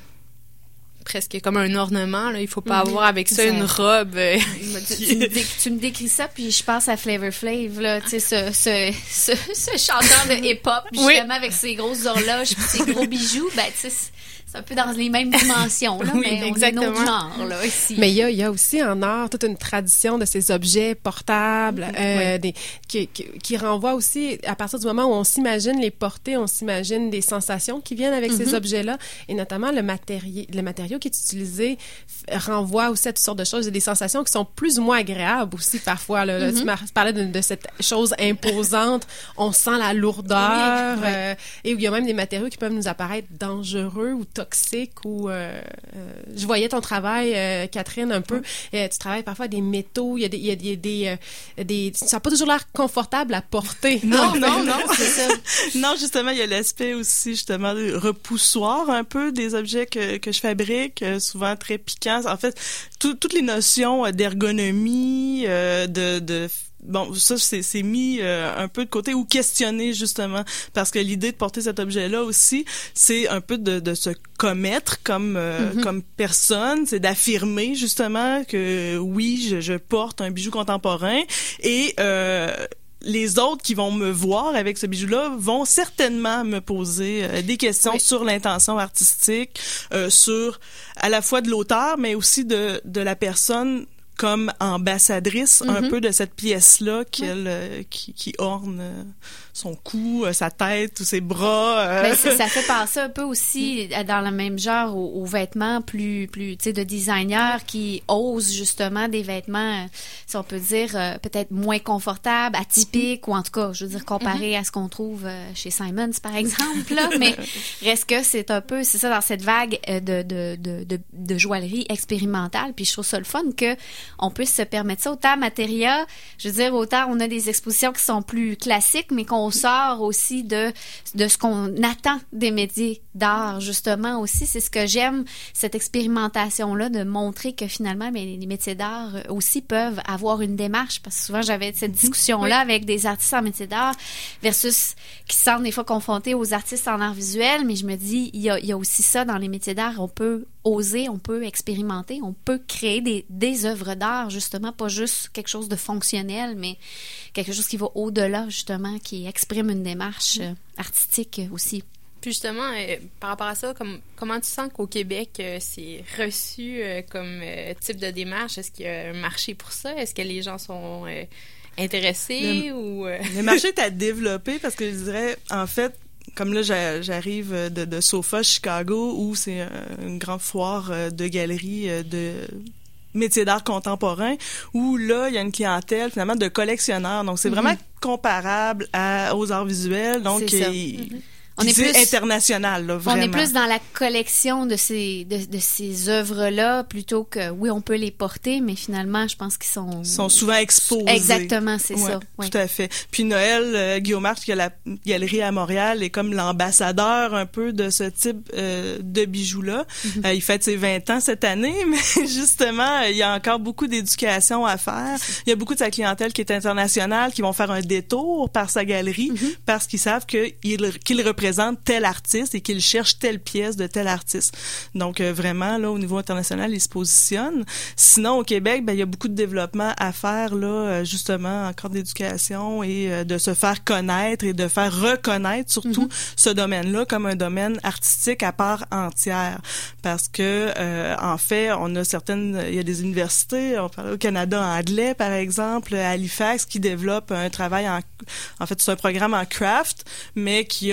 presque comme un ornement. Là. Il faut pas mm-hmm. avoir avec ça, ça une robe. Euh, tu, tu, me dé, tu me décris ça, puis je pense à Flavor Flav, là, tu sais, ce, ce, ce, ce chanteur de hip-hop, justement, oui. avec ses grosses horloges puis ses gros bijoux. Ben, tu sais, c'est un peu dans les mêmes dimensions, là, oui, mais exactement. On est notre genre, là, ici. Mais il y a, il y a aussi en art toute une tradition de ces objets portables, mm-hmm. euh, oui. des, qui, qui, qui renvoie aussi, à partir du moment où on s'imagine les porter, on s'imagine des sensations qui viennent avec mm-hmm. ces objets-là, et notamment le matériau, le matériau qui est utilisé renvoie aussi à toutes sortes de choses, et des sensations qui sont plus ou moins agréables aussi, parfois, là. Mm-hmm. Là, tu parlais de, de cette chose imposante, on sent la lourdeur, oui. euh, et où il y a même des matériaux qui peuvent nous apparaître dangereux ou toxique ou euh, euh, je voyais ton travail euh, Catherine un peu euh, tu travailles parfois des métaux, il y a des il y a, il y a des, euh, des ça n'a pas toujours l'air confortable à porter. Non non non, c'est ça. Non, justement, il y a l'aspect aussi justement de repoussoir un peu des objets que que je fabrique, euh, souvent très piquants. En fait, tout, toutes les notions d'ergonomie, euh, de de bon, ça, c'est, c'est mis euh, un peu de côté ou questionné, justement, parce que l'idée de porter cet objet-là aussi, c'est un peu de, de se commettre comme euh, mm-hmm. comme personne, c'est d'affirmer, justement, que oui, je, je porte un bijou contemporain et euh, les autres qui vont me voir avec ce bijou-là vont certainement me poser euh, des questions oui. sur l'intention artistique, euh, sur à la fois de l'auteur, mais aussi de, de la personne comme ambassadrice mm-hmm. un peu de cette pièce-là qu'elle, euh, qui, qui orne euh, son cou, euh, sa tête ou ses bras. Euh. Ben, ça, ça fait penser un peu aussi dans le même genre aux, aux vêtements plus, plus tu sais, de designers qui osent justement des vêtements, si on peut dire, euh, peut-être moins confortables, atypiques, mm-hmm. ou en tout cas, je veux dire, comparés mm-hmm. à ce qu'on trouve euh, chez Simons, par exemple, là, mais reste que c'est un peu, c'est ça, dans cette vague euh, de, de, de, de, de joaillerie expérimentale, puis je trouve ça le fun que on puisse se permettre ça. Autant Materia, je veux dire, autant on a des expositions qui sont plus classiques, mais qu'on sort aussi de, de ce qu'on attend des métiers d'art, justement, aussi. C'est ce que j'aime, cette expérimentation-là, de montrer que finalement, mais les métiers d'art aussi peuvent avoir une démarche, parce que souvent, j'avais cette discussion-là oui. avec des artistes en métiers d'art versus qui se sentent des fois confrontés aux artistes en art visuel, mais je me dis, il y a, il y a aussi ça dans les métiers d'art. On peut oser, on peut expérimenter, on peut créer des, des œuvres d'art, justement, pas juste quelque chose de fonctionnel, mais quelque chose qui va au-delà, justement, qui exprime une démarche euh, artistique aussi. Puis justement, euh, par rapport à ça, comme, comment tu sens qu'au Québec, euh, c'est reçu euh, comme euh, type de démarche? Est-ce qu'il y a un marché pour ça? Est-ce que les gens sont euh, intéressés? Le, ou euh... le marché est à développer parce que je dirais, en fait, comme là, j'arrive de, de Sofa, Chicago, où c'est une grande foire de galeries de métiers d'art contemporain, où là, il y a une clientèle, finalement, de collectionneurs. Donc, c'est mm-hmm. vraiment comparable à, aux arts visuels. Donc, c'est ça. Il, mm-hmm. On est plus international, là, vraiment. On est plus dans la collection de ces de, de ces œuvres-là plutôt que oui, on peut les porter, mais finalement, je pense qu'ils sont Ils sont souvent exposés. Exactement, c'est ouais, ça. Ouais. Tout à fait. Puis Noël euh, Guillaume March, qui a la galerie à Montréal, est comme l'ambassadeur un peu de ce type euh, de bijoux-là. Mm-hmm. Euh, il fête ses vingt ans cette année, mais justement, il y a encore beaucoup d'éducation à faire. Il y a beaucoup de sa clientèle qui est internationale, qui vont faire un détour par sa galerie mm-hmm. parce qu'ils savent que il, qu'il représente tel artiste et qu'il cherche telle pièce de tel artiste. Donc, euh, vraiment, là, au niveau international, il se positionne. Sinon, au Québec, ben, il y a beaucoup de développement à faire, là, justement, encore d'éducation et euh, de se faire connaître et de faire reconnaître, surtout, mm-hmm. ce domaine-là comme un domaine artistique à part entière. Parce que, euh, en fait, on a certaines, il y a des universités, on parle au Canada anglais, par exemple, à Halifax, qui développent un travail en, en fait, c'est un programme en craft, mais qui a, euh,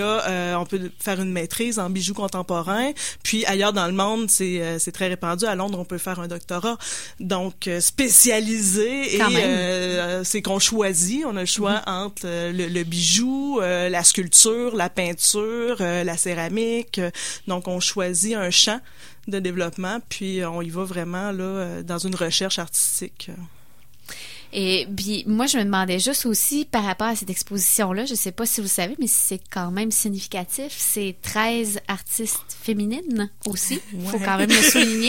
euh, on peut faire une maîtrise en bijoux contemporains. Puis ailleurs dans le monde, c'est euh, c'est très répandu. À Londres, on peut faire un doctorat. Donc euh, spécialisé, Quand et même. euh, c'est qu'on choisit. On a le choix mm-hmm. entre euh, le, le bijou, euh, la sculpture, la peinture, euh, la céramique. Donc on choisit un champ de développement, puis on y va vraiment là dans une recherche artistique. Et puis, moi, je me demandais juste aussi, par rapport à cette exposition-là, je sais pas si vous le savez, mais c'est quand même significatif, c'est treize artistes féminines aussi. Il ouais. faut quand même le souligner.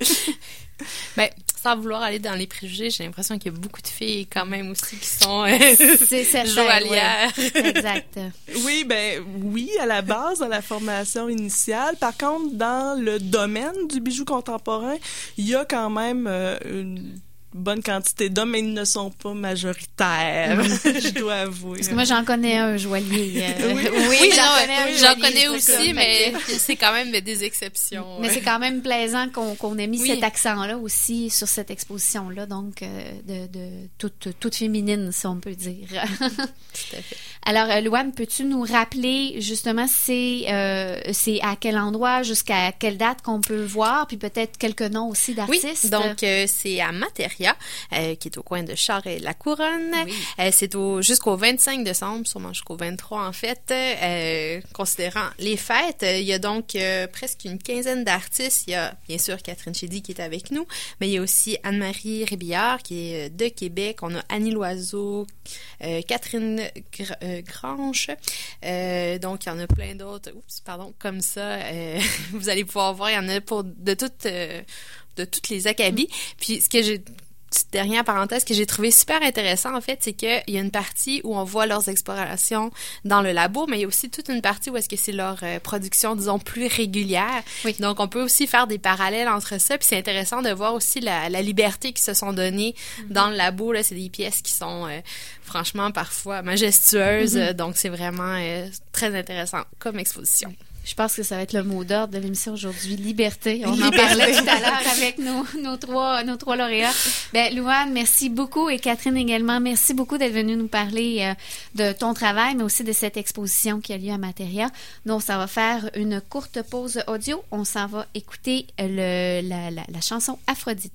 Ben, sans vouloir aller dans les préjugés, j'ai l'impression qu'il y a beaucoup de filles quand même aussi qui sont euh, c'est certain, joaillières. Ouais. Exact. Oui, ben oui, à la base, dans la formation initiale. Par contre, dans le domaine du bijou contemporain, il y a quand même euh, une bonne quantité d'hommes, mais ils ne sont pas majoritaires, mm-hmm. je dois avouer. Parce que moi, j'en connais un joaillier. Euh, oui, oui, oui j'en non, connais un J'en joaillier, connais aussi, mais que... c'est quand même des exceptions. Mais ouais. c'est quand même plaisant qu'on, qu'on ait mis oui. cet accent-là aussi sur cette exposition-là, donc euh, de, de toute, toute féminine, si on peut dire. Tout à fait. Alors, euh, Louane, peux-tu nous rappeler justement c'est, euh, c'est à quel endroit, jusqu'à quelle date qu'on peut voir, puis peut-être quelques noms aussi d'artistes? Oui, donc euh, c'est à Materia, euh, qui est au coin de Charest et la Couronne. Oui. Euh, c'est au, jusqu'au vingt-cinq décembre, sûrement jusqu'au vingt-trois en fait. Euh, considérant les fêtes, il y a donc euh, presque une quinzaine d'artistes. Il y a bien sûr Catherine Chédy qui est avec nous, mais il y a aussi Anne-Marie Rébillard qui est de Québec. On a Annie Loiseau, euh, Catherine Gr- euh, Grange. Euh, donc, il y en a plein d'autres. Oups, pardon, comme ça. Euh, vous allez pouvoir voir, il y en a pour de toutes, euh, de toutes les acabits. Puis, ce que j'ai petite dernière parenthèse que j'ai trouvé super intéressant, en fait, c'est qu'il y a une partie où on voit leurs explorations dans le labo, mais il y a aussi toute une partie où est-ce que c'est leur euh, production, disons, plus régulière. Oui. Donc, on peut aussi faire des parallèles entre ça, puis c'est intéressant de voir aussi la, la liberté qu'ils se sont donnée mm-hmm. dans le labo. Là, c'est des pièces qui sont, euh, franchement, parfois majestueuses, mm-hmm. donc c'est vraiment euh, très intéressant comme exposition. Je pense que ça va être le mot d'ordre de l'émission aujourd'hui, liberté. On liberté. en parlait tout à l'heure avec nos, nos, trois, nos trois lauréats. Ben, Louane, merci beaucoup, et Catherine également, merci beaucoup d'être venue nous parler euh, de ton travail, mais aussi de cette exposition qui a lieu à Materia. Donc, ça va faire une courte pause audio. On s'en va écouter le, la, la, la chanson Aphrodite.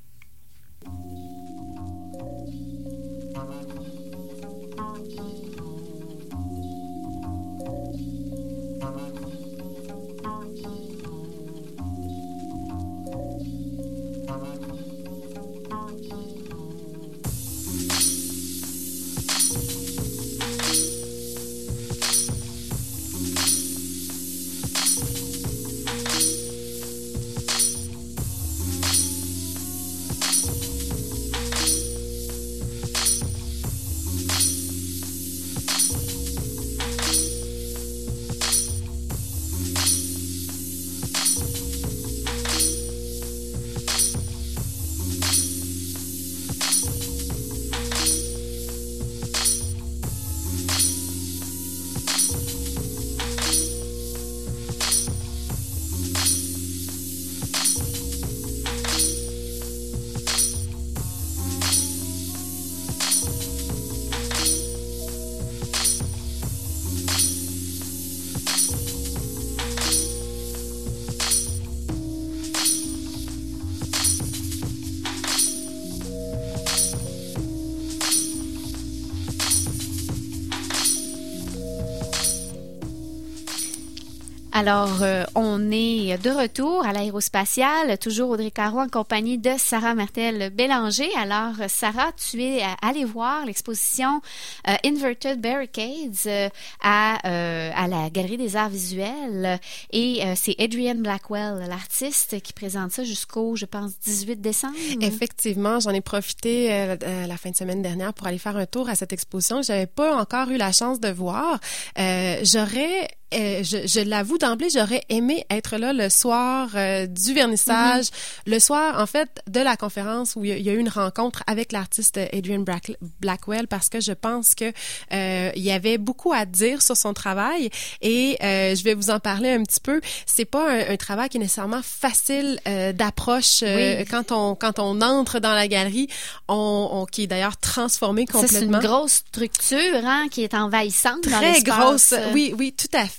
Alors, euh, on est de retour à l'aérospatiale, toujours Audrey Caro en compagnie de Sarah Martel-Bélanger. Alors, Sarah, tu es allée voir l'exposition euh, Inverted Barricades euh, à, euh, à la Galerie des Arts Visuels, et euh, c'est Adrienne Blackwell, l'artiste, qui présente ça jusqu'au, je pense, dix-huit décembre. Effectivement, j'en ai profité euh, euh, la fin de semaine dernière pour aller faire un tour à cette exposition que j'avais pas encore eu la chance de voir. Euh, j'aurais Euh, je, je l'avoue d'emblée, j'aurais aimé être là le soir euh, du vernissage, mm-hmm. le soir, en fait, de la conférence où il y, il y a eu une rencontre avec l'artiste Adrienne Black, Blackwell, parce que je pense que euh, il y avait beaucoup à dire sur son travail, et euh, je vais vous en parler un petit peu. C'est pas un, un travail qui est nécessairement facile euh, d'approche euh, oui. quand on quand on entre dans la galerie, on, on qui est d'ailleurs transformé complètement. Ça, c'est une grosse structure, hein, qui est envahissante. Très dans l'espace. grosse, oui, oui, tout à fait.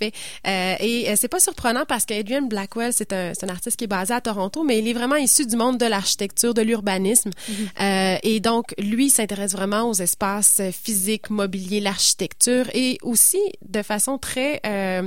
fait. Euh, et euh, c'est pas surprenant parce qu'Adrian Blackwell, c'est un, c'est un artiste qui est basé à Toronto, mais il est vraiment issu du monde de l'architecture, de l'urbanisme. Mm-hmm. Euh, et donc, lui s'intéresse vraiment aux espaces physiques, mobilier, l'architecture et aussi de façon très... Euh,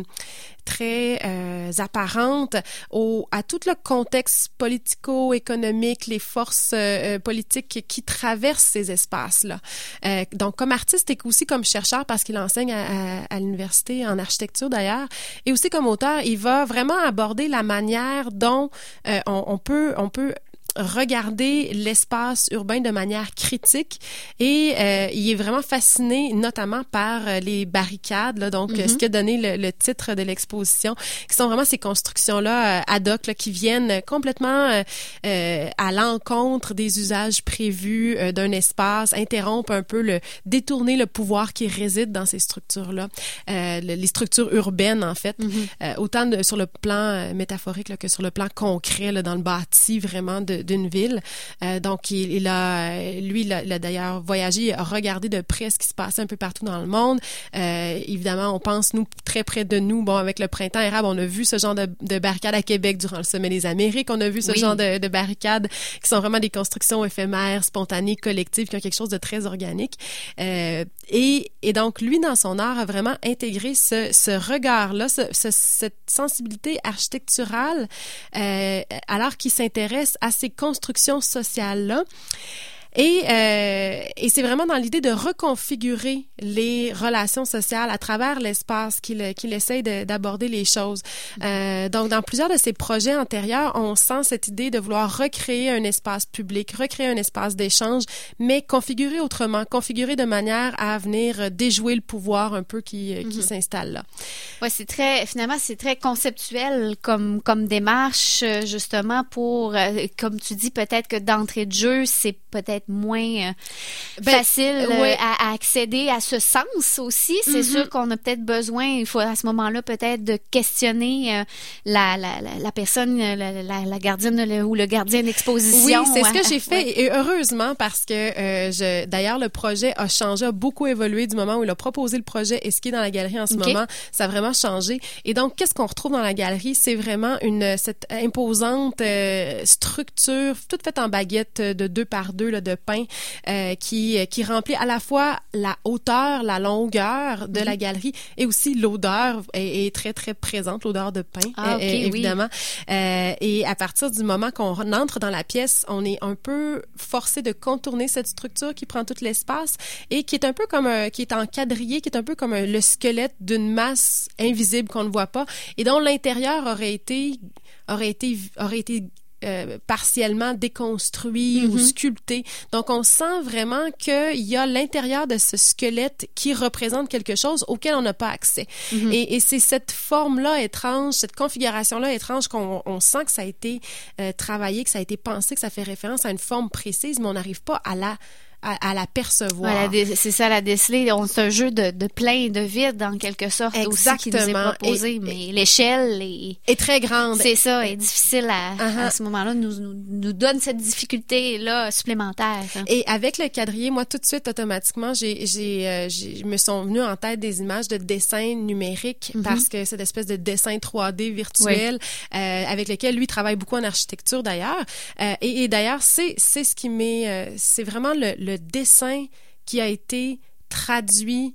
très euh, apparente au, à tout le contexte politico-économique, les forces euh, politiques qui traversent ces espaces-là. Euh, donc, comme artiste et aussi comme chercheur, parce qu'il enseigne à, à, à l'université en architecture d'ailleurs, et aussi comme auteur, il va vraiment aborder la manière dont euh, on, on peut on peut regarder l'espace urbain de manière critique et euh, il est vraiment fasciné notamment par euh, les barricades, là, donc mm-hmm. ce qui a donné le, le titre de l'exposition, qui sont vraiment ces constructions-là euh, ad hoc là, qui viennent complètement euh, euh, à l'encontre des usages prévus euh, d'un espace, interrompent un peu, le détourner le pouvoir qui réside dans ces structures-là, euh, le, les structures urbaines en fait, mm-hmm. euh, autant de, sur le plan euh, métaphorique là, que sur le plan concret, là, dans le bâti vraiment de d'une ville. Euh, donc, il, il a, lui, il a, il a d'ailleurs voyagé, a regardé de près ce qui se passait un peu partout dans le monde. Euh, évidemment, on pense, nous, très près de nous, bon, avec le printemps érable, on a vu ce genre de, de barricades à Québec durant le sommet des Amériques. On a vu ce oui. genre de, de barricades qui sont vraiment des constructions éphémères, spontanées, collectives, qui ont quelque chose de très organique. Euh, et, et donc, lui, dans son art, a vraiment intégré ce, ce regard-là, ce, ce, cette sensibilité architecturale, euh, alors qu'il s'intéresse à ces construction sociale-là. Et, euh, et c'est vraiment dans l'idée de reconfigurer les relations sociales à travers l'espace qu'il, qu'il essaye de, d'aborder les choses. Euh, donc, dans plusieurs de ses projets antérieurs, on sent cette idée de vouloir recréer un espace public, recréer un espace d'échange, mais configuré autrement, configuré de manière à venir déjouer le pouvoir un peu qui, mm-hmm. qui s'installe là. Ouais, c'est très, finalement, c'est très conceptuel comme, comme démarche, justement, pour, euh, comme tu dis, peut-être que d'entrée de jeu, c'est peut-être moins euh, ben, facile euh, ouais. à, à accéder à ce sens aussi. C'est mm-hmm. sûr qu'on a peut-être besoin, il faut à ce moment-là peut-être de questionner euh, la, la, la, la personne, la, la, la gardienne le, ou le gardien d'exposition. Oui, c'est ce que à, j'ai fait ouais. et heureusement parce que euh, je, d'ailleurs le projet a changé, a beaucoup évolué du moment où il a proposé le projet et ce qui est dans la galerie en ce okay. moment, ça a vraiment changé. Et donc, qu'est-ce qu'on retrouve dans la galerie? C'est vraiment une cette imposante euh, structure toute faite en baguette de deux par deux là, de pain euh, qui, qui remplit à la fois la hauteur, la longueur de mm-hmm. la galerie et aussi l'odeur est, est très, très présente, l'odeur de pain, ah, okay, euh, évidemment. Oui. Euh, et à partir du moment qu'on entre dans la pièce, on est un peu forcé de contourner cette structure qui prend tout l'espace et qui est un peu comme un, qui est encadrillé, qui est un peu comme un, le squelette d'une masse invisible qu'on ne voit pas et dont l'intérieur aurait été, aurait été, aurait été Euh, partiellement déconstruit mm-hmm. ou sculpté. Donc, on sent vraiment qu'il y a l'intérieur de ce squelette qui représente quelque chose auquel on n'a pas accès. Mm-hmm. Et, et c'est cette forme-là étrange, cette configuration-là étrange qu'on on sent que ça a été euh, travaillé, que ça a été pensé, que ça fait référence à une forme précise, mais on n'arrive pas à la à, à la percevoir. Voilà, c'est ça, la déceler. C'est un jeu de, de plein et de vide, en quelque sorte, exactement. Aussi, qui nous est proposé. Et, mais et, l'échelle est... est très grande. C'est ça, est difficile à, uh-huh. à ce moment-là, nous, nous, nous donne cette difficulté-là supplémentaire. Hein. Et avec le quadrillé, moi, tout de suite, automatiquement, j'ai, j'ai, euh, j'ai, me sont venues en tête des images de dessins numériques mm-hmm. parce que c'est d'espèce de dessin trois D virtuel oui. euh, avec lequel lui travaille beaucoup en architecture, d'ailleurs. Euh, et, et d'ailleurs, c'est, c'est ce qui m'est... Euh, c'est vraiment le, le dessin qui a été traduit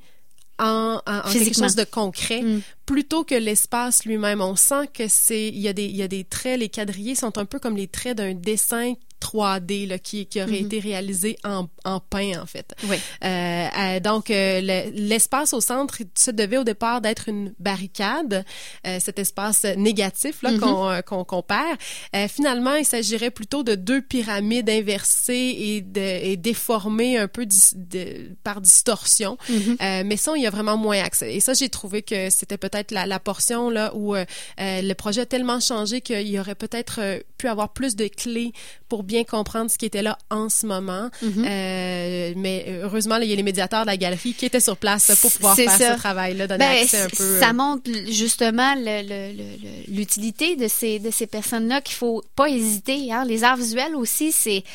en, en, en quelque chose de concret mm. plutôt que l'espace lui-même. On sent que c'est il y a des il y a des traits, les quadrillés sont un peu comme les traits d'un dessin trois D là, qui, qui aurait mm-hmm. été réalisé en, en pain, en fait. Oui. Euh, euh, donc, euh, le, l'espace au centre se devait au départ d'être une barricade, euh, cet espace négatif là, mm-hmm. qu'on, euh, qu'on, qu'on perd. Euh, finalement, il s'agirait plutôt de deux pyramides inversées et, de, et déformées un peu dis, de, par distorsion. Mm-hmm. Euh, mais ça, il y a vraiment moins accès. Et ça, j'ai trouvé que c'était peut-être la, la portion là où euh, le projet a tellement changé qu'il y aurait peut-être euh, pu avoir plus de clés pour bien comprendre ce qui était là en ce moment. Mm-hmm. Euh, mais heureusement, là, il y a les médiateurs de la galerie qui étaient sur place pour pouvoir c'est faire ça. ce travail-là, donner ben, accès un peu... Ça montre justement le, le, le, l'utilité de ces, de ces personnes-là qu'il faut pas hésiter. Hein. Les arts visuels aussi, c'est...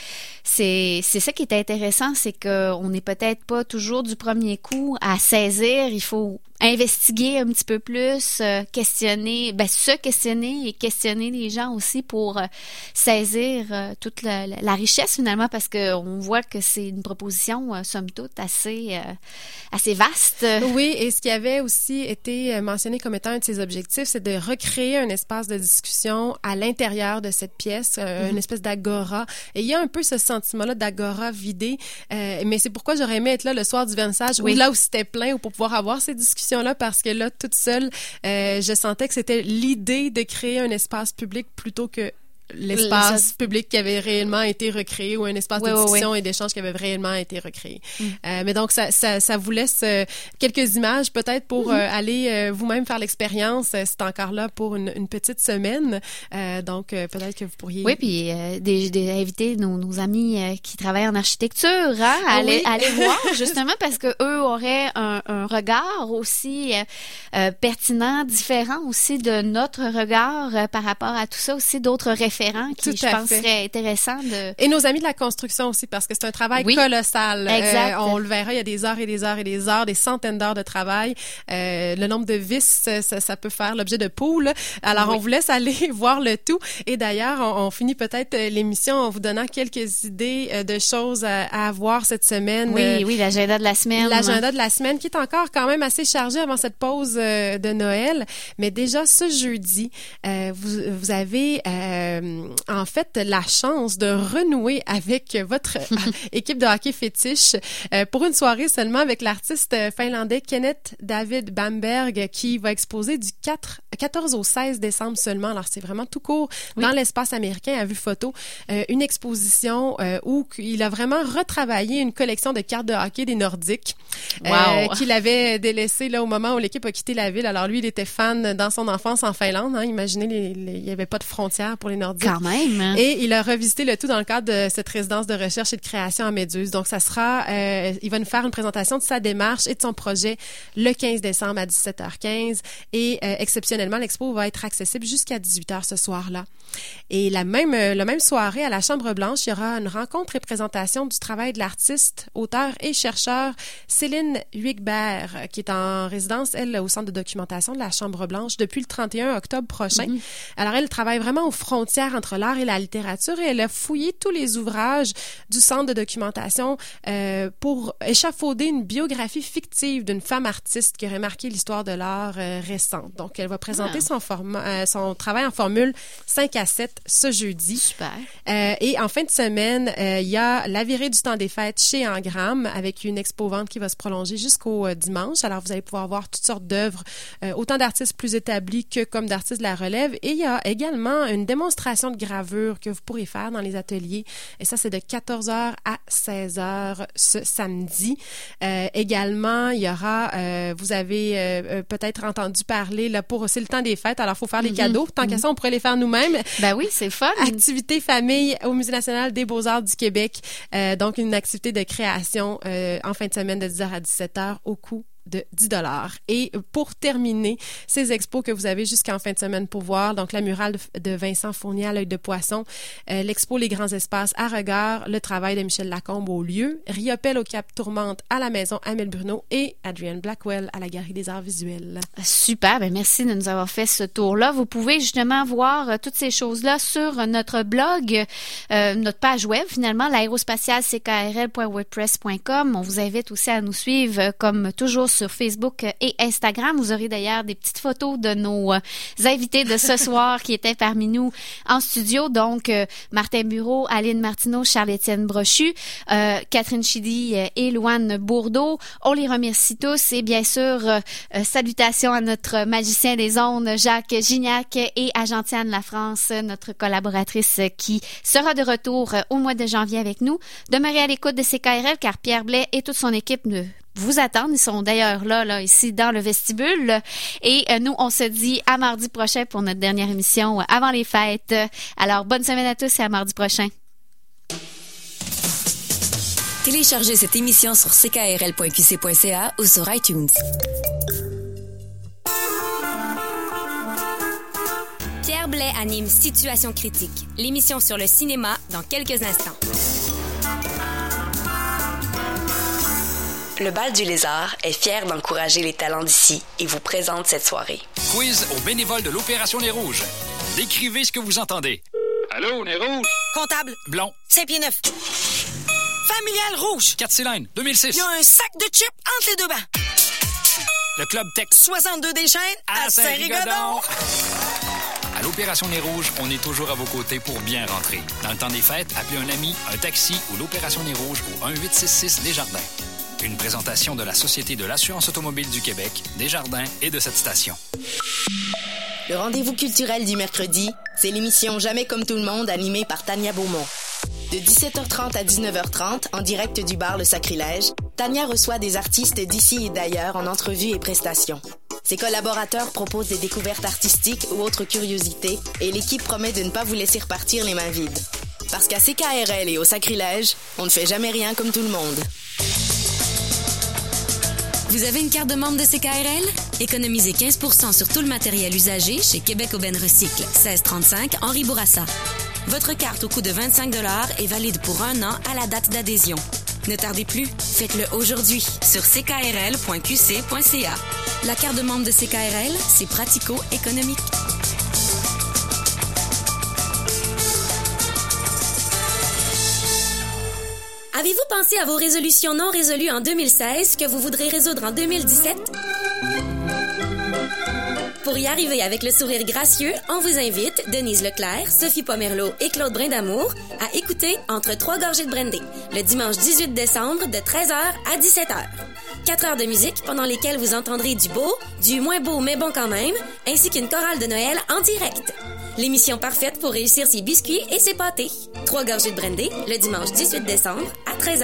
c'est c'est ça qui est intéressant, c'est qu'on n'est peut-être pas toujours du premier coup à saisir. Il faut investiguer un petit peu plus, euh, questionner, ben se questionner et questionner les gens aussi pour euh, saisir euh, toute la, la richesse finalement, parce que on voit que c'est une proposition euh, somme toute assez euh, assez vaste. Oui, et ce qui avait aussi été mentionné comme étant un de ses objectifs, c'est de recréer un espace de discussion à l'intérieur de cette pièce, euh, mm-hmm. une espèce d'agora. Et il y a un peu ce sentiment-là d'agora vidée, euh, mais c'est pourquoi j'aurais aimé être là le soir du vernissage, oui. ou là où c'était plein, ou pour pouvoir avoir ces discussions là, parce que là, toute seule, euh, je sentais que c'était l'idée de créer un espace public plutôt que l'espace ça... public qui avait réellement été recréé ou un espace oui, de discussion oui, oui. et d'échange qui avait réellement été recréé. Mm. Euh, mais donc, ça, ça, ça vous laisse euh, quelques images peut-être pour mm-hmm. euh, aller euh, vous-même faire l'expérience. C'est encore là pour une, une petite semaine. Euh, donc, euh, peut-être que vous pourriez... Oui, puis euh, des, des, inviter nos, nos amis euh, qui travaillent en architecture hein, à aller, oui. aller voir, justement, parce que eux auraient un, un regard aussi euh, euh, pertinent, différent aussi de notre regard euh, par rapport à tout ça, aussi d'autres références qui, tout je pense, fait. Serait intéressant de... Et nos amis de la construction aussi, parce que c'est un travail oui. colossal. Exact. Euh, on le verra, il y a des heures et des heures et des heures, des centaines d'heures de travail. Euh, le nombre de vis, ça, ça peut faire l'objet de poules. Alors, oui. on vous laisse aller voir le tout. Et d'ailleurs, on, on finit peut-être l'émission en vous donnant quelques idées de choses à, à avoir cette semaine. Oui, euh, oui, l'agenda de la semaine. L'agenda de la semaine qui est encore quand même assez chargé avant cette pause euh, de Noël. Mais déjà, ce jeudi, euh, vous, vous avez... Euh, en fait, la chance de renouer avec votre équipe de hockey fétiche euh, pour une soirée seulement avec l'artiste finlandais Kenneth David Bamberg qui va exposer du quatre, quatorze au seize décembre seulement. Alors, c'est vraiment tout court oui. dans l'espace américain à vue photo. Euh, une exposition euh, où il a vraiment retravaillé une collection de cartes de hockey des Nordiques wow. euh, qu'il avait délaissé là, au moment où l'équipe a quitté la ville. Alors, lui, il était fan dans son enfance en Finlande. Hein. Imaginez, les, les, il n'y avait pas de frontières pour les Nordiques. Quand même. Et il a revisité le tout dans le cadre de cette résidence de recherche et de création à Méduse. Donc, ça sera, euh, il va nous faire une présentation de sa démarche et de son projet le quinze décembre à dix-sept heures quinze. Et euh, exceptionnellement, l'expo va être accessible jusqu'à dix-huit heures ce soir-là. Et la même, euh, la même soirée, à la Chambre-Blanche, il y aura une rencontre et présentation du travail de l'artiste, auteur et chercheur Céline Huigbert, qui est en résidence, elle, au Centre de documentation de la Chambre-Blanche depuis le trente et un octobre prochain. Mm-hmm. Alors, elle travaille vraiment aux frontières entre l'art et la littérature et elle a fouillé tous les ouvrages du Centre de documentation euh, pour échafauder une biographie fictive d'une femme artiste qui aurait marqué l'histoire de l'art euh, récente. Donc, elle va présenter ah. son, format, euh, son travail en formule cinq à sept ce jeudi. Super. Euh, et en fin de semaine, euh, il y a la virée du temps des fêtes chez Engram avec une expo-vente qui va se prolonger jusqu'au euh, dimanche. Alors, vous allez pouvoir voir toutes sortes d'œuvres, euh, autant d'artistes plus établis que comme d'artistes de la relève. Et il y a également une démonstration de gravure que vous pourrez faire dans les ateliers. Et ça, c'est de quatorze heures à seize heures ce samedi. Euh, également, il y aura, euh, vous avez euh, peut-être entendu parler, là, pour, c'est le temps des fêtes, alors il faut faire les mm-hmm. cadeaux. Tant mm-hmm. qu'à ça, on pourrait les faire nous-mêmes. Ben oui, c'est fun. Activité famille au Musée national des beaux-arts du Québec. Euh, donc, une activité de création euh, en fin de semaine de dix heures à dix-sept heures au coût de dix dollars. Et pour terminer, ces expos que vous avez jusqu'en fin de semaine pour voir, donc la murale de Vincent Fournier à l'œil de poisson, euh, l'expo Les grands espaces à Regard, le travail de Michel Lacombe au lieu, Riopelle au Cap Tourmente à la maison Amel Bruno et Adrienne Blackwell à la Galerie des arts visuels. Super, ben merci de nous avoir fait ce tour-là. Vous pouvez justement voir euh, toutes ces choses-là sur notre blog, euh, notre page web finalement, l'aérospatiale c k r l point wordpress point com. On vous invite aussi à nous suivre euh, comme toujours sur Facebook et Instagram. Vous aurez d'ailleurs des petites photos de nos euh, invités de ce soir qui étaient parmi nous en studio. Donc, euh, Martin Bureau, Aline Martineau, Charles-Étienne Brochu, euh, Catherine Chidi euh, et Louane Bourdeau. On les remercie tous et bien sûr, euh, euh, salutations à notre magicien des ondes, Jacques Gignac, et à Gentiane Lafrance, notre collaboratrice qui sera de retour euh, au mois de janvier avec nous. Demeurez à l'écoute de C K R L car Pierre Blais et toute son équipe ne vous attendent. Ils sont d'ailleurs là, là, ici, dans le vestibule. Et euh, nous, on se dit à mardi prochain pour notre dernière émission euh, avant les fêtes. Alors, bonne semaine à tous et à mardi prochain. Téléchargez cette émission sur c k r l point q c point c a ou sur iTunes. Pierre Blais anime Situation critique, l'émission sur le cinéma dans quelques instants. Le Bal du Lézard est fier d'encourager les talents d'ici et vous présente cette soirée. Quiz aux bénévoles de l'Opération Nez Rouge. Décrivez ce que vous entendez. Allô, Nez Rouge? Comptable. Blond. Saint-Pied-Neuf. Familial rouge. quatre cylindres, deux mille six. Il y a un sac de chips entre les deux bancs. Le Club Tech. soixante-deux des Chênes à, à Saint-Rigaudon. À l'Opération Nez Rouge, on est toujours à vos côtés pour bien rentrer. Dans le temps des fêtes, appelez un ami, un taxi ou l'Opération Nez Rouge au un huit six six Desjardins. Une présentation de la Société de l'assurance automobile du Québec, Desjardins et de cette station. Le rendez-vous culturel du mercredi, c'est l'émission Jamais comme tout le monde animée par Tania Beaumont. De dix-sept heures trente à dix-neuf heures trente, en direct du bar Le Sacrilège, Tania reçoit des artistes d'ici et d'ailleurs en entrevues et prestations. Ses collaborateurs proposent des découvertes artistiques ou autres curiosités et l'équipe promet de ne pas vous laisser repartir les mains vides. Parce qu'à C K R L et au Sacrilège, on ne fait jamais rien comme tout le monde. Vous avez une carte de membre de C K R L? Économisez quinze pour cent sur tout le matériel usagé chez Québec Aubaine Recycle, seize trente-cinq Henri Bourassa. Votre carte au coût de vingt-cinq dollars est valide pour un an à la date d'adhésion. Ne tardez plus, faites-le aujourd'hui sur c k r l point q c point c a. La carte de membre de C K R L, c'est pratico-économique. Avez-vous pensé à vos résolutions non résolues en deux mille seize que vous voudrez résoudre en deux mille dix-sept? Pour y arriver avec le sourire gracieux, on vous invite, Denise Leclerc, Sophie Pomerleau et Claude Brindamour, à écouter Entre trois gorgées de brandy, le dimanche dix-huit décembre de treize heures à dix-sept heures. Quatre heures de musique pendant lesquelles vous entendrez du beau, du moins beau mais bon quand même, ainsi qu'une chorale de Noël en direct. L'émission parfaite pour réussir ses biscuits et ses pâtés. Trois gorgées de brandy, le dimanche dix-huit décembre à treize heures.